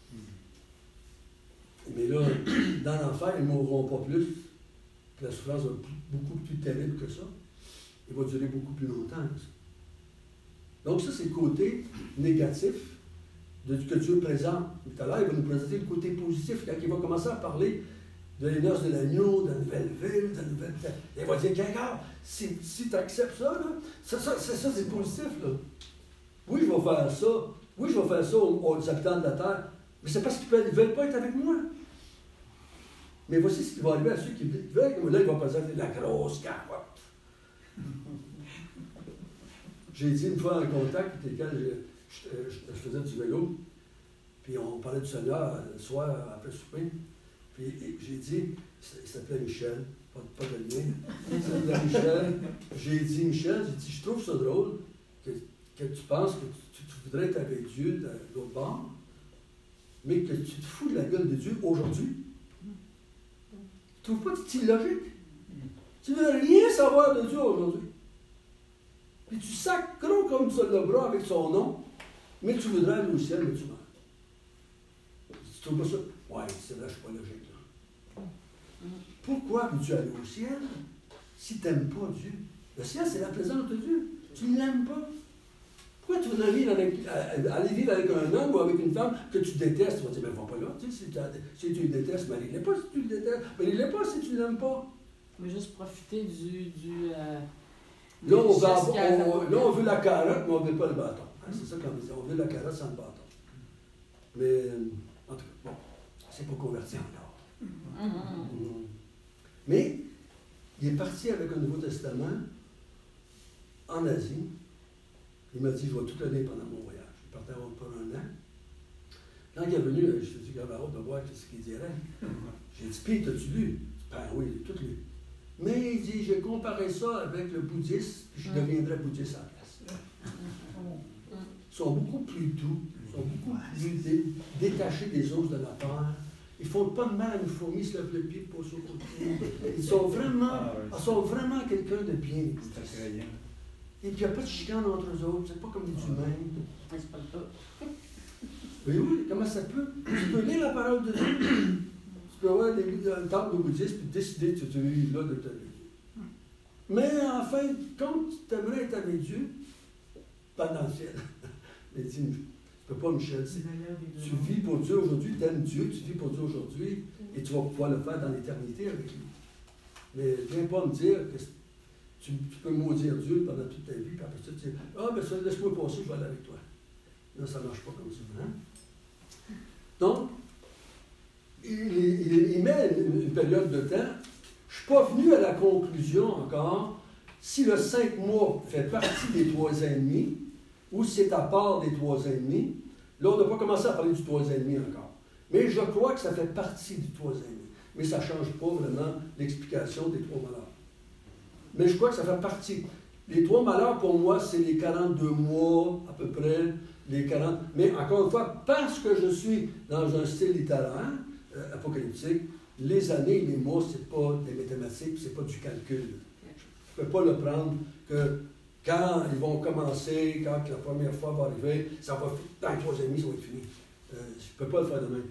Mais là, dans l'enfer, ils ne mourront pas plus. Puis la souffrance va être beaucoup plus terrible que ça. Il va durer beaucoup plus longtemps que ça. Donc ça, c'est le côté négatif que Dieu présente. Tout à l'heure, il va nous présenter le côté positif. Quand il va commencer à parler de les noces de l'agneau, de la nouvelle ville, de la nouvelle... Il va dire, regarde, si tu acceptes ça, là, ça c'est positif. Là. Oui, je vais faire ça. Oui, je vais faire ça aux habitants de la terre. Mais c'est parce qu'ils ne veulent pas être avec moi. Mais voici ce qui va arriver à ceux qui veulent. Là, il va présenter la grosse carotte. J'ai dit une fois en contact, quand je faisais du vélo, puis on parlait du Seigneur le soir après souper, puis j'ai dit, il s'appelait Michel, pas de lien, il s'appelait Michel, j'ai dit, Michel, je trouve ça drôle que que tu penses que tu voudrais être avec Dieu de l'autre bord, mais que tu te fous de la gueule de Dieu aujourd'hui. Tu ne trouves pas que c'est illogique? Tu ne veux rien savoir de Dieu aujourd'hui. Puis tu sacres comme ça le bras avec son nom, mais tu voudrais aller au ciel, mais tu meurs. Tu trouves pas ça? Ouais, c'est vrai, je ne suis pas logique. Là. Pourquoi veux-tu aller au ciel si tu n'aimes pas Dieu? Le ciel, c'est la présence de Dieu. Tu ne l'aimes pas. Pourquoi tu voudrais aller vivre avec un homme ou avec une femme que tu détestes? Tu vas dire, mais va pas là. Tu sais, si tu le détestes, marie-le pas si tu le détestes. Marie-le pas si tu ne l'aimes pas. Mais juste profiter Là, on veut la carotte, mais on ne veut pas le bâton. Hein, c'est ça qu'on dit. On veut la carotte sans le bâton. Mais, en tout cas, bon, c'est pas converti encore. Mais, il est parti avec un Nouveau Testament en Asie. Il m'a dit, je vais tout donner pendant mon voyage. Il partait pour un an. Quand il est venu, je me suis dit, regarde, hâte de voir ce qu'il dirait. J'ai dit, puis, t'as-tu lu? Ben oui, j'ai tout lu. Mais il dit, j'ai comparé ça avec le bouddhisme, puis je deviendrai bouddhiste à la place. Ils sont beaucoup plus doux, ils sont beaucoup plus détachés des os de la terre. Ils ne font pas de mal à une fourmi, se lèvent le pied pour se côté. Ils sont vraiment quelqu'un de bien. Et puis il n'y a pas de chicane entre eux autres, c'est pas comme les humains. C'est pas le cas. Oui, comment ça peut? Tu peux lire la parole de Dieu. Tu peux avoir un temple de bouddhisme et décider que tu veux vivre là de ta vie. Mais enfin, quand tu aimerais être avec Dieu, pas dans le ciel. Mais dis, tu peux pas, Michel. Tu vis pour Dieu aujourd'hui, tu aimes Dieu, tu vis pour Dieu aujourd'hui, et tu vas pouvoir le faire dans l'éternité avec lui. Mais viens pas me dire que tu peux maudire Dieu pendant toute ta vie, puis après ça, tu dis, ben ça, laisse-moi passer, je vais aller avec toi. Non, ça ne marche pas comme ça. Hein? Donc, il met une période de temps. Je ne suis pas venu à la conclusion encore si le 5 mois fait partie des 3 ans et demi ou c'est à part des 3 ans et demi. Là, on n'a pas commencé à parler du 3 ans et demi encore. Mais je crois que ça fait partie du 3 ans et demi. Mais ça ne change pas vraiment l'explication des 3 malheurs. Mais je crois que ça fait partie. Les 3 malheurs, pour moi, c'est les 42 mois à peu près. Les 40. Mais encore une fois, parce que je suis dans un style littéraire, apocalyptique, les années et les mois, ce n'est pas des mathématiques, ce n'est pas du calcul. Je ne peux pas le prendre que quand ils vont commencer, quand la première fois va arriver, ça va dans les 3 ans et demi, ça va être fini. Je ne peux pas le faire demain.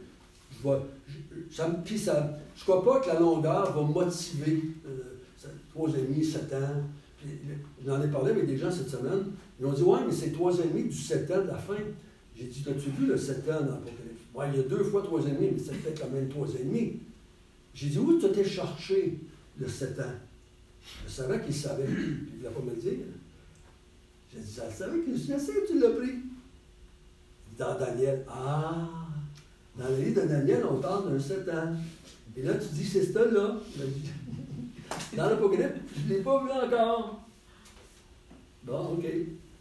Je ne crois pas que la longueur va motiver 3 ans et demi, 7 ans. J'en ai parlé avec des gens cette semaine. Ils ont dit, ouais, mais c'est 3 ans et demi du 7 ans de la fin. J'ai dit, as-tu vu le 7 ans dans l'Apocalypse? Ouais, il y a 2 fois 3 ans et demi, mais ça fait quand même 3 ans et demi. J'ai dit, où tu t'es cherché le 7 ans? Je savais qu'il savait. Puis il ne voulait pas me le dire. J'ai dit, ça savais que je sais que tu l'as pris. Dans Daniel, dans le livre de Daniel, on parle d'un 7 ans. Et là, tu dis, c'est ça là. Dans l'Apocalypse, je ne l'ai pas vu encore. Bon, OK.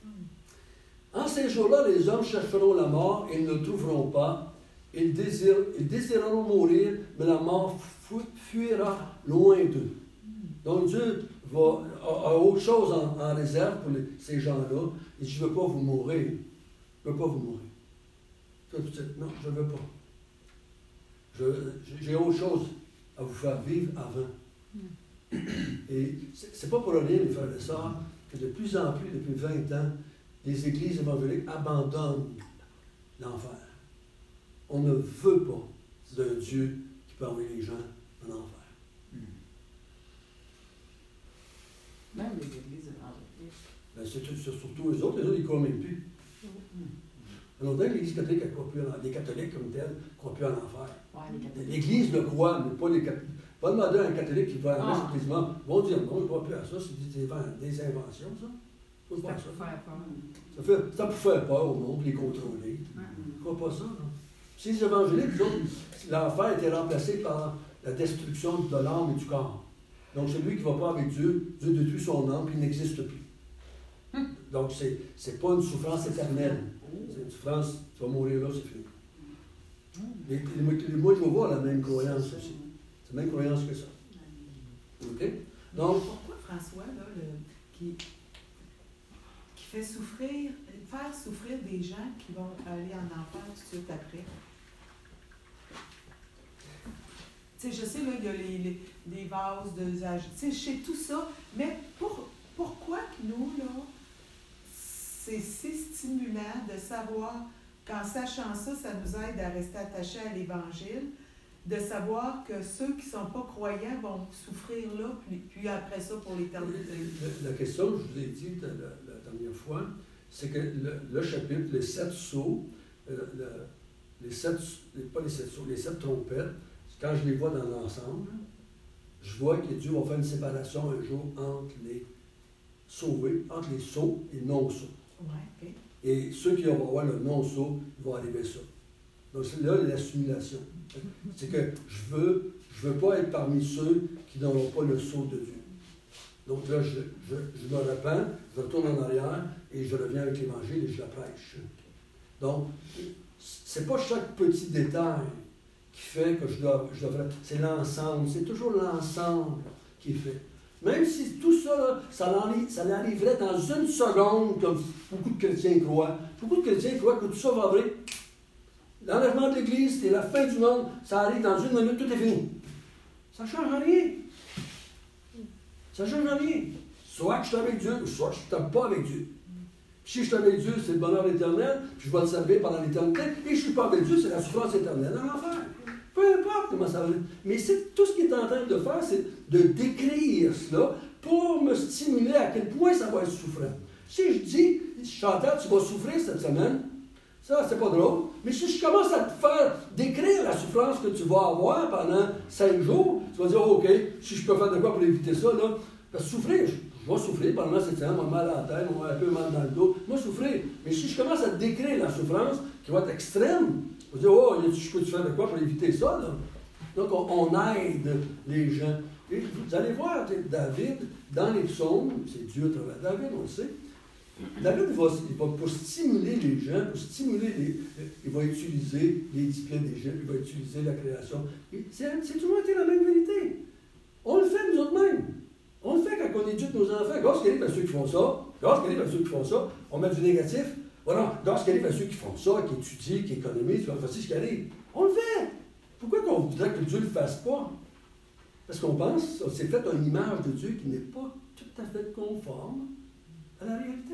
En ces jours-là, les hommes chercheront la mort et ne le trouveront pas. Ils désireront mourir, mais la mort fuira loin d'eux. Donc Dieu a autre chose en réserve pour ces gens-là. Il dit, je ne veux pas vous mourir. Je ne veux pas vous mourir. Non, je ne veux pas. J'ai autre chose à vous faire vivre avant. Et c'est pas pour rien, les frères et sœurs, que de plus en plus, depuis 20 ans, les églises évangéliques abandonnent l'enfer. On ne veut pas d'un Dieu qui peut envoyer les gens en enfer. Même les églises évangéliques. Ben, c'est surtout eux autres, ils ne croient même plus. Longtemps, l'Église catholique a croit plus en enfer. Les catholiques comme tels ne croient plus en enfer. Ouais, l'Église le croit, mais pas les catholiques. Pas demander à un catholique qui va aller sur l'église, vont dire non, je ne crois plus à ça, c'est des inventions, ça. Faut pas ça. C'est pour faire peur au monde, les contrôler. Je ne crois pas ça, non. Si les évangéliques, l'enfer a été remplacé par la destruction de l'âme et du corps. Donc, celui qui ne va pas avec Dieu, Dieu détruit son âme, puis il n'existe plus. Donc, ce n'est pas une souffrance éternelle. C'est une souffrance, tu vas mourir là, c'est fini. Moi, je vais voir la même croyance aussi. C'est la même croyance que ça. OK? Donc, pourquoi François, là, qui fait souffrir, faire souffrir des gens qui vont aller en enfer tout de suite après. Tu sais, je sais, là, il y a des vases d'usage. Tu sais, je sais tout ça, mais pourquoi que nous, là, c'est si stimulant de savoir qu'en sachant ça, ça nous aide à rester attachés à l'Évangile, de savoir que ceux qui ne sont pas croyants vont souffrir là, puis après ça pour l'éternité. La question que je vous ai dit la dernière fois, c'est que le chapitre, les 7 sceaux, les 7 trompettes, quand je les vois dans l'ensemble, je vois que Dieu va faire une séparation un jour entre les sauvés, entre les sauts et non-sauts. Ouais, okay. Et ceux qui vont avoir le non-saut, ils vont arriver ça. Donc c'est là l'assimilation. C'est que je veux pas être parmi ceux qui n'auront pas le sceau de Dieu. Donc là, je me repens, je retourne en arrière et je reviens avec l'Évangile et je la prêche. Donc, c'est pas chaque petit détail qui fait que je dois c'est l'ensemble, c'est toujours l'ensemble qui fait. Même si tout ça, ça l'arriverait dans une seconde, comme beaucoup de chrétiens croient. Beaucoup de chrétiens croient que tout ça va arriver. L'enlèvement de l'Église, c'est la fin du monde, ça arrive dans une minute, tout est fini. Ça ne change rien. Ça ne change rien. Soit que je suis avec Dieu, soit que je ne suis pas avec Dieu. Si je suis avec Dieu, c'est le bonheur éternel, puis je vais le servir pendant l'éternité. Et je ne suis pas avec Dieu, c'est la souffrance éternelle dans l'enfer. Peu importe comment ça va. Mais tout ce qu'il est en train de faire, c'est de décrire cela pour me stimuler à quel point ça va être souffrant. Si je dis, Chantal, tu vas souffrir cette semaine, ça, c'est pas drôle. Mais si je commence à te faire décrire la souffrance que tu vas avoir pendant 5 jours, tu vas dire, oh, OK, si je peux faire de quoi pour éviter ça, là, parce que souffrir, je vais souffrir pendant cette semaine, moi mal à la tête, moi un peu mal dans le dos, moi souffrir. Mais si je commence à décrire la souffrance qui va être extrême, je vais dire, oh, je peux te faire de quoi pour éviter ça, là? Donc, on aide les gens. Et vous allez voir, David, dans les psaumes, c'est Dieu à travers David, on le sait, David il va pour stimuler les gens, il va utiliser les disciplines des gens, il va utiliser la création. C'est toujours été la même vérité. On le fait nous autres mêmes. On le fait quand on éduque nos enfants. Regarde ce qui arrive à ceux qui font ça. Regarde ce qui arrive à ceux qui font ça. On met du négatif. Voilà. Regarde ce qui arrive à ceux qui font ça, qui étudient, qui économisent. Voici ce qui arrive. On le fait. Pourquoi qu'on voudrait que Dieu ne le fasse pas? Parce qu'on pense, on s'est fait une image de Dieu qui n'est pas tout à fait conforme à la réalité.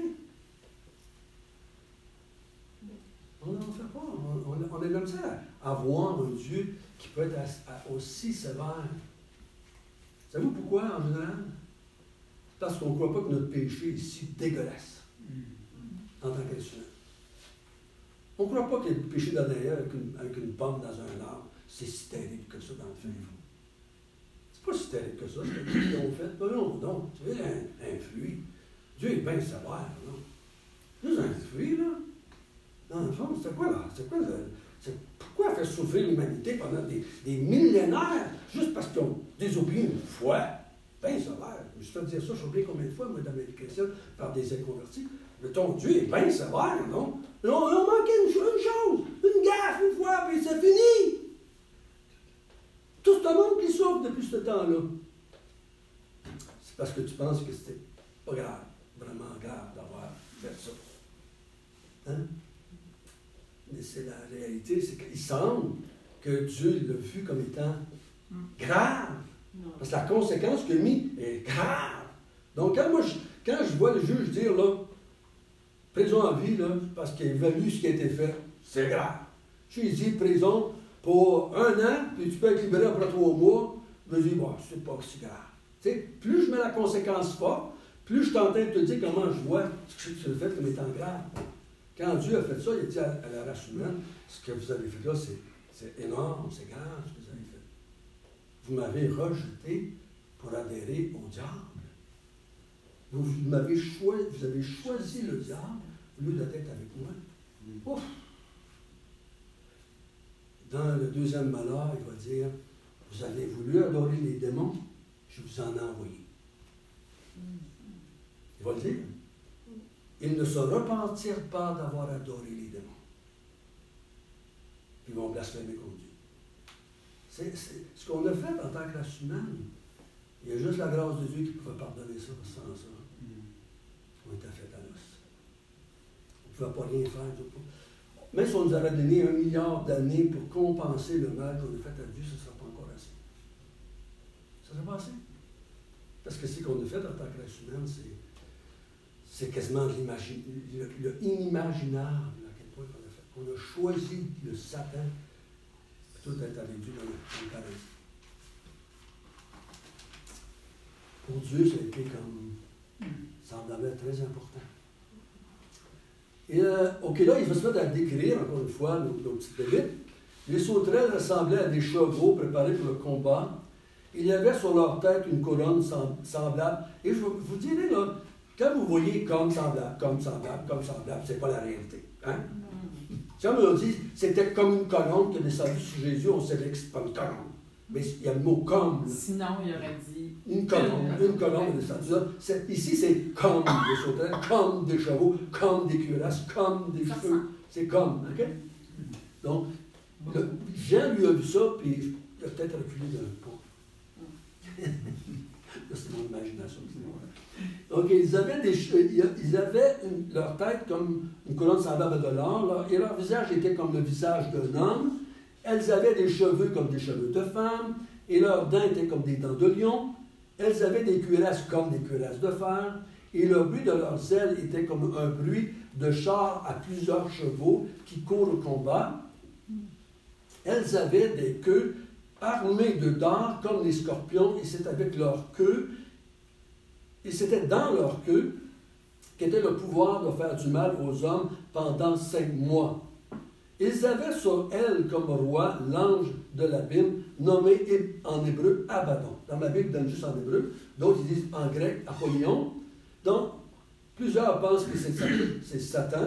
On n'en fait pas. On est comme ça à voir un Dieu qui peut être aussi sévère. Savez-vous pourquoi, en général? Parce qu'on ne croit pas que notre péché est si dégueulasse en tant qu'être humain. On ne croit pas que le péché d'Adam avec une pomme dans un arbre, c'est si terrible que ça dans le fin fond. C'est pas si terrible que ça, c'est ce qu'ils ont fait. Non. Tu veux un fruit. Dieu est bien sévère, non? Juste un fruit, là. Dans le fond, c'est quoi, là? Pourquoi faire souffrir l'humanité pendant des millénaires juste parce qu'ils ont désobéi une fois? Bien sévère. Je te dire ça, je sais oublié combien de fois, moi, dans mes chrétiens, par des inconvertis. Mais ton Dieu est bien sévère, non? On a manqué une chose, une gaffe une fois, puis c'est fini! Tout ce monde qui souffre depuis ce temps-là, c'est parce que tu penses que c'était pas grave, vraiment grave d'avoir fait ça. Hein? Mais c'est la réalité, c'est qu'il semble que Dieu l'a vu comme étant grave. Parce que la conséquence qu'il a mis est grave. Donc, quand je vois le juge dire, là, prison à vie, là, parce qu'il évalue ce qui a été fait, c'est grave. Je lui dis prison pour 1 an, puis tu peux être libéré après 3 mois, je me dis, bon, c'est pas si grave. Tu sais, plus je mets la conséquence forte, plus je suis en train de te dire comment je vois ce que tu as fait comme étant grave. Quand Dieu a fait ça, il a dit à la race humaine, ce que vous avez fait là, c'est énorme, c'est grave ce que vous avez fait. Vous m'avez rejeté pour adhérer au diable. Vous avez choisi le diable au lieu d'être avec moi. Ouf! Dans le 2e malheur, il va dire, vous avez voulu adorer les démons, je vous en ai envoyé. Il va le dire. Ils ne se repentirent pas d'avoir adoré les démons. Ils vont blasphémer contre Dieu. C'est ce qu'on a fait en tant que race humaine. Il y a juste la grâce de Dieu qui pouvait pardonner ça. Sans ça, on était fait à l'os. ne pouvaient pas rien faire. Même si on nous avait donné 1 milliard d'années pour compenser le mal qu'on a fait à Dieu, ce ne sera pas encore assez. Ça ne sera pas assez. Parce que ce qu'on a fait en tant que race humaine, c'est quasiment inimaginable à quel point qu'on a fait. On a choisi le Satan plutôt d'être avec Dieu dans le paradis. Pour Dieu, ça a été comme semblable très important. Et OK, là, il va se mettre à décrire, encore une fois, nos petites bébites. Les sauterelles ressemblaient à des chevaux préparés pour le combat. Il y avait sur leur tête une couronne semblable. Et je vous dirais, là, quand vous voyez comme semblable, c'est pas la réalité. Hein? Comme on dit, c'était comme une colonne qui est descendue sur Jésus, on savait que c'est pas une colonne. Mais il y a le mot comme. Sinon, il aurait dit. Une colonne est descendue. Ici, c'est comme des sauterelles, comme des chevaux, comme des cuirasses, comme des cheveux. C'est comme, OK? Donc, Jean lui a vu ça, puis il a peut-être reculé d'un pas. C'est mon imagination. Donc, ils avaient leur tête comme une colonne semblable de l'or, et leur visage était comme le visage d'un homme. Elles avaient des cheveux comme des cheveux de femme, et leurs dents étaient comme des dents de lion. Elles avaient des cuirasses comme des cuirasses de fer, et le bruit de leurs ailes était comme un bruit de char à plusieurs chevaux qui courent au combat. Elles avaient des queues armées de dards comme les scorpions, et c'est avec leur queue, et c'était dans leur queue qu'était le pouvoir de faire du mal aux hommes pendant 5 mois. Ils avaient sur elles comme roi l'ange de l'abîme, nommé en hébreu Abaddon. Dans ma Bible, ils donnent juste en hébreu, d'autres ils disent en grec Apollyon. Donc, plusieurs pensent que c'est Satan.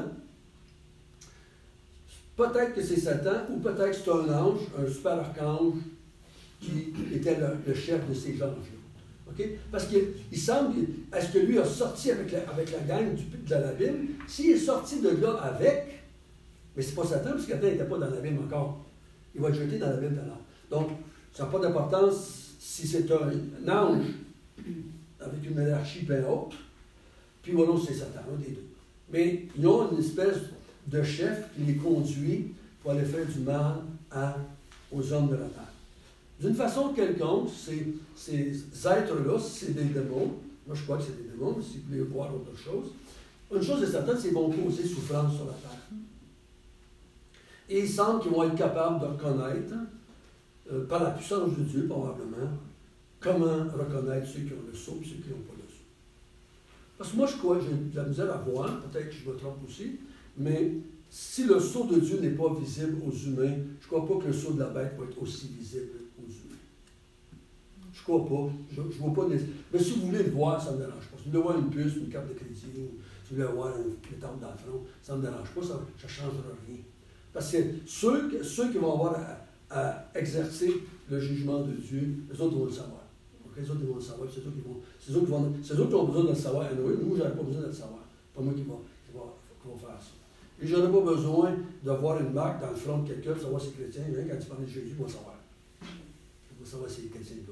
Peut-être que c'est Satan, ou peut-être que c'est un ange, un super archange, qui était le chef de ces anges-là. Okay? Parce qu'il semble, est-ce que lui a sorti avec la gang de l'abîme? S'il est sorti de là avec, mais c'est pas Satan, parce que Satan n'était pas dans l'abîme encore. Il va être jeté dans l'abîme tout à l'heure. Donc, ça n'a pas d'importance si c'est un ange avec une hiérarchie bien haute, puis ou non, c'est Satan, un des deux. Mais ils ont une espèce de chef qui les conduit pour aller faire du mal aux hommes de la terre. D'une façon quelconque, ces êtres-là, c'est des démons. Moi, je crois que c'est des démons, mais si vous voulez voir autre chose. Une chose est certaine, c'est qu'ils vont causer souffrance sur la terre. Et il semble qu'ils vont être capables de reconnaître, par la puissance de Dieu, probablement, comment reconnaître ceux qui ont le sceau et ceux qui n'ont pas le sceau. Parce que moi, je crois, j'ai de la misère à voir, peut-être que je me trompe aussi, mais si le sceau de Dieu n'est pas visible aux humains, je ne crois pas que le sceau de la bête va être aussi visible aux humains. Je ne crois pas. Je ne vois pas. Mais si vous voulez le voir, ça ne me dérange pas. Si vous voulez voir une puce, une carte de crédit, ou si vous voulez avoir une étampe dans le front, ça ne me dérange pas, ça ne changera rien. Parce que ceux qui vont avoir à exercer le jugement de Dieu, les autres vont le savoir. Okay? Les autres vont le savoir, c'est eux qui ont besoin de le savoir. Nous, je n'avais pas besoin de le savoir. C'est pas moi qui va faire ça. Et je n'ai pas besoin de voir une marque dans le front de quelqu'un pour savoir si c'est chrétien. Même quand tu parles de Jésus, ils vont savoir. Ils vont savoir si c'est chrétien ou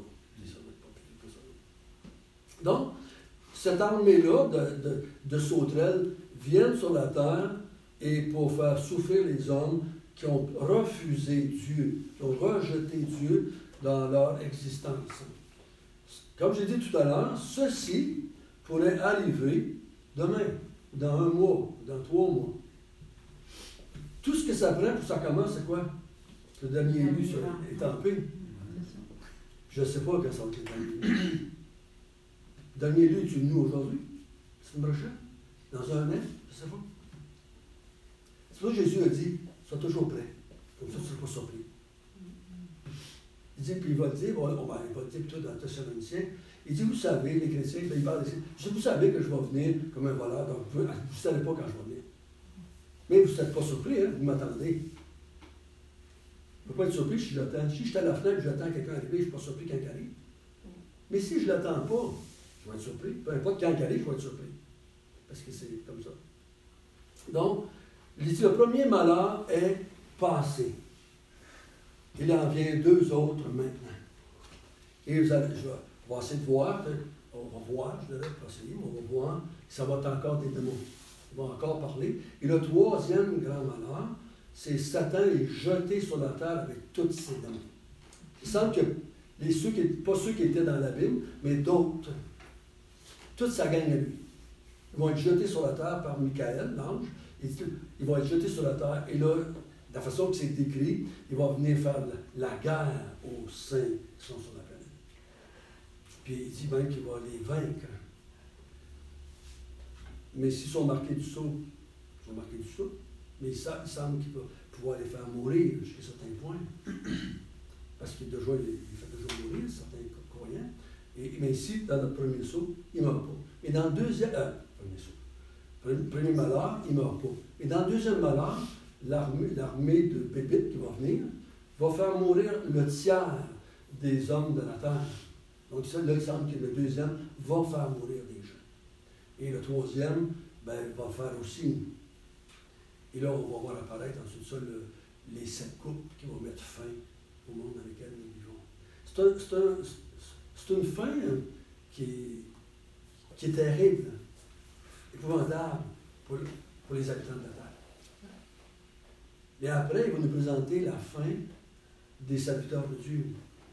pas. Donc, cette armée-là de sauterelles viennent sur la terre et pour faire souffrir les hommes qui ont refusé Dieu, qui ont rejeté Dieu dans leur existence. Comme j'ai dit tout à l'heure, ceci pourrait arriver demain, dans 1 mois, dans 3 mois. Tout ce que ça prend pour que ça commence, c'est quoi? Le dernier élu est tempé. Je ne sais pas quand ça va être le dernier élu. Le dernier élu est-tu venu aujourd'hui? C'est une prochaine? Dans 1 an? Je ne sais pas. C'est pour ça que Jésus a dit, sois toujours prêt. Comme ça, tu ne seras pas surpris. Il dit, puis il va dire, il va dire plutôt dans Thessaloniciens, il dit, vous savez, les chrétiens, il parle ici, vous savez que je vais venir comme un voleur, donc vous ne savez pas quand je vais venir. Mais vous n'êtes pas surpris, hein? Vous m'attendez. Je ne peux pas être surpris si je l'attends. Si je suis à la fenêtre et j'attends quelqu'un arriver, je ne suis pas surpris quand il arrive. Mais si je ne l'attends pas, je vais être surpris. Peu importe quand il arrive, je vais être surpris. Parce que c'est comme ça. Donc, il dit, le premier malheur est passé. Il en vient 2 autres maintenant. Et on va essayer de voir, je devrais pas essayer, mais on va voir, ça va être encore des démons. va encore parler. Et le troisième grand malheur, c'est Satan est jeté sur la terre avec toutes ses dents. Il semble que pas ceux qui étaient dans l'abîme, mais d'autres, toute sa gang à lui, ils vont être jetés sur la terre par Michael, l'ange, et ils vont être jetés sur la terre. Et là, de la façon que c'est décrit, il va venir faire la guerre aux saints qui sont sur la planète. Puis il dit bien qu'il va les vaincre. Mais s'ils sont marqués du sceau, ils sont marqués du sceau. Mais il semble qu'il va pouvoir les faire mourir jusqu'à certains points. Parce qu'il fait déjà mourir certains croyants. Mais ici, dans notre premier sceau, il ne meurt pas. Et dans le deuxième. Premier malheur, il ne meurt pas. Et dans le deuxième malheur, l'armée de Bébite qui va venir va faire mourir le tiers des hommes de la terre. Donc, ça, là, il semble que le deuxième va faire mourir des gens. Et le troisième, va faire aussi. Et là, on va voir apparaître ensuite ça les 7 couples qui vont mettre fin au monde dans lequel nous vivons. C'est une fin qui est terrible, épouvantable pour les habitants de la terre. Et après, il va nous présenter la fin des serviteurs de Dieu.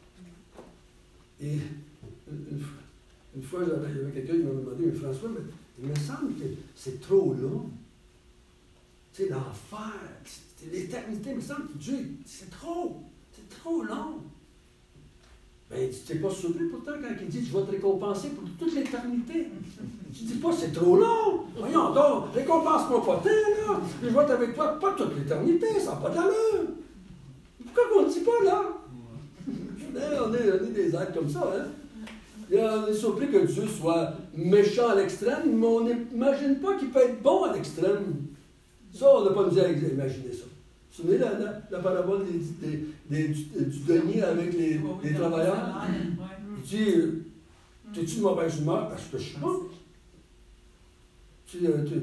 Et une fois, il y avait quelqu'un qui m'a demandé, mais François, mais il me semble que c'est trop long. Tu sais, l'enfer, c'est l'éternité, il me semble que Dieu, c'est trop long. Ben, tu t'es pas surpris pourtant quand il dit, je vais te récompenser pour toute l'éternité. Tu dis pas, c'est trop long. Voyons donc, récompense-moi pas tant, là. Je vais être avec toi pas toute l'éternité, ça n'a pas d'allure. Pourquoi qu'on ne dit pas, là? On est des êtres comme ça, hein? Et on est surpris que Dieu soit méchant à l'extrême, mais on n'imagine pas qu'il peut être bon à l'extrême. Ça, on n'a pas nous à imaginer ça. Vous vous souvenez la parabole du denier avec les travailleurs? Il dit, t'es-tu de mauvaise humeur parce que je suis bon? Tu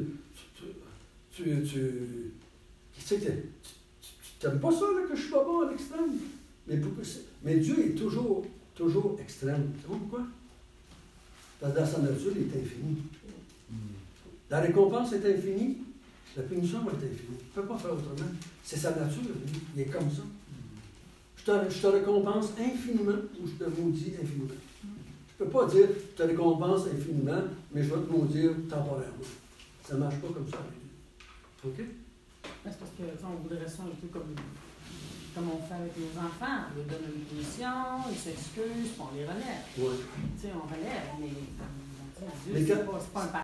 n'aimes pas ça, là, que je suis pas bon à l'extrême? Mais Dieu est toujours extrême. Tu sais pourquoi? Parce que dans sa nature, il est infini. La récompense est infinie, la punition est infinie. Tu ne peux pas faire autrement. C'est sa nature, il est comme ça. Je te récompense infiniment ou je te maudis infiniment. Je ne peux pas dire je te récompense infiniment, mais je vais te maudire temporairement. Ça ne marche pas comme ça avec Dieu. OK? C'est parce qu'on voudrait ça un peu comme on fait avec nos enfants. On leur donne une punition, ils s'excusent, puis on les relève. Oui. Tu sais, on relève, mais Dieu, c'est pas un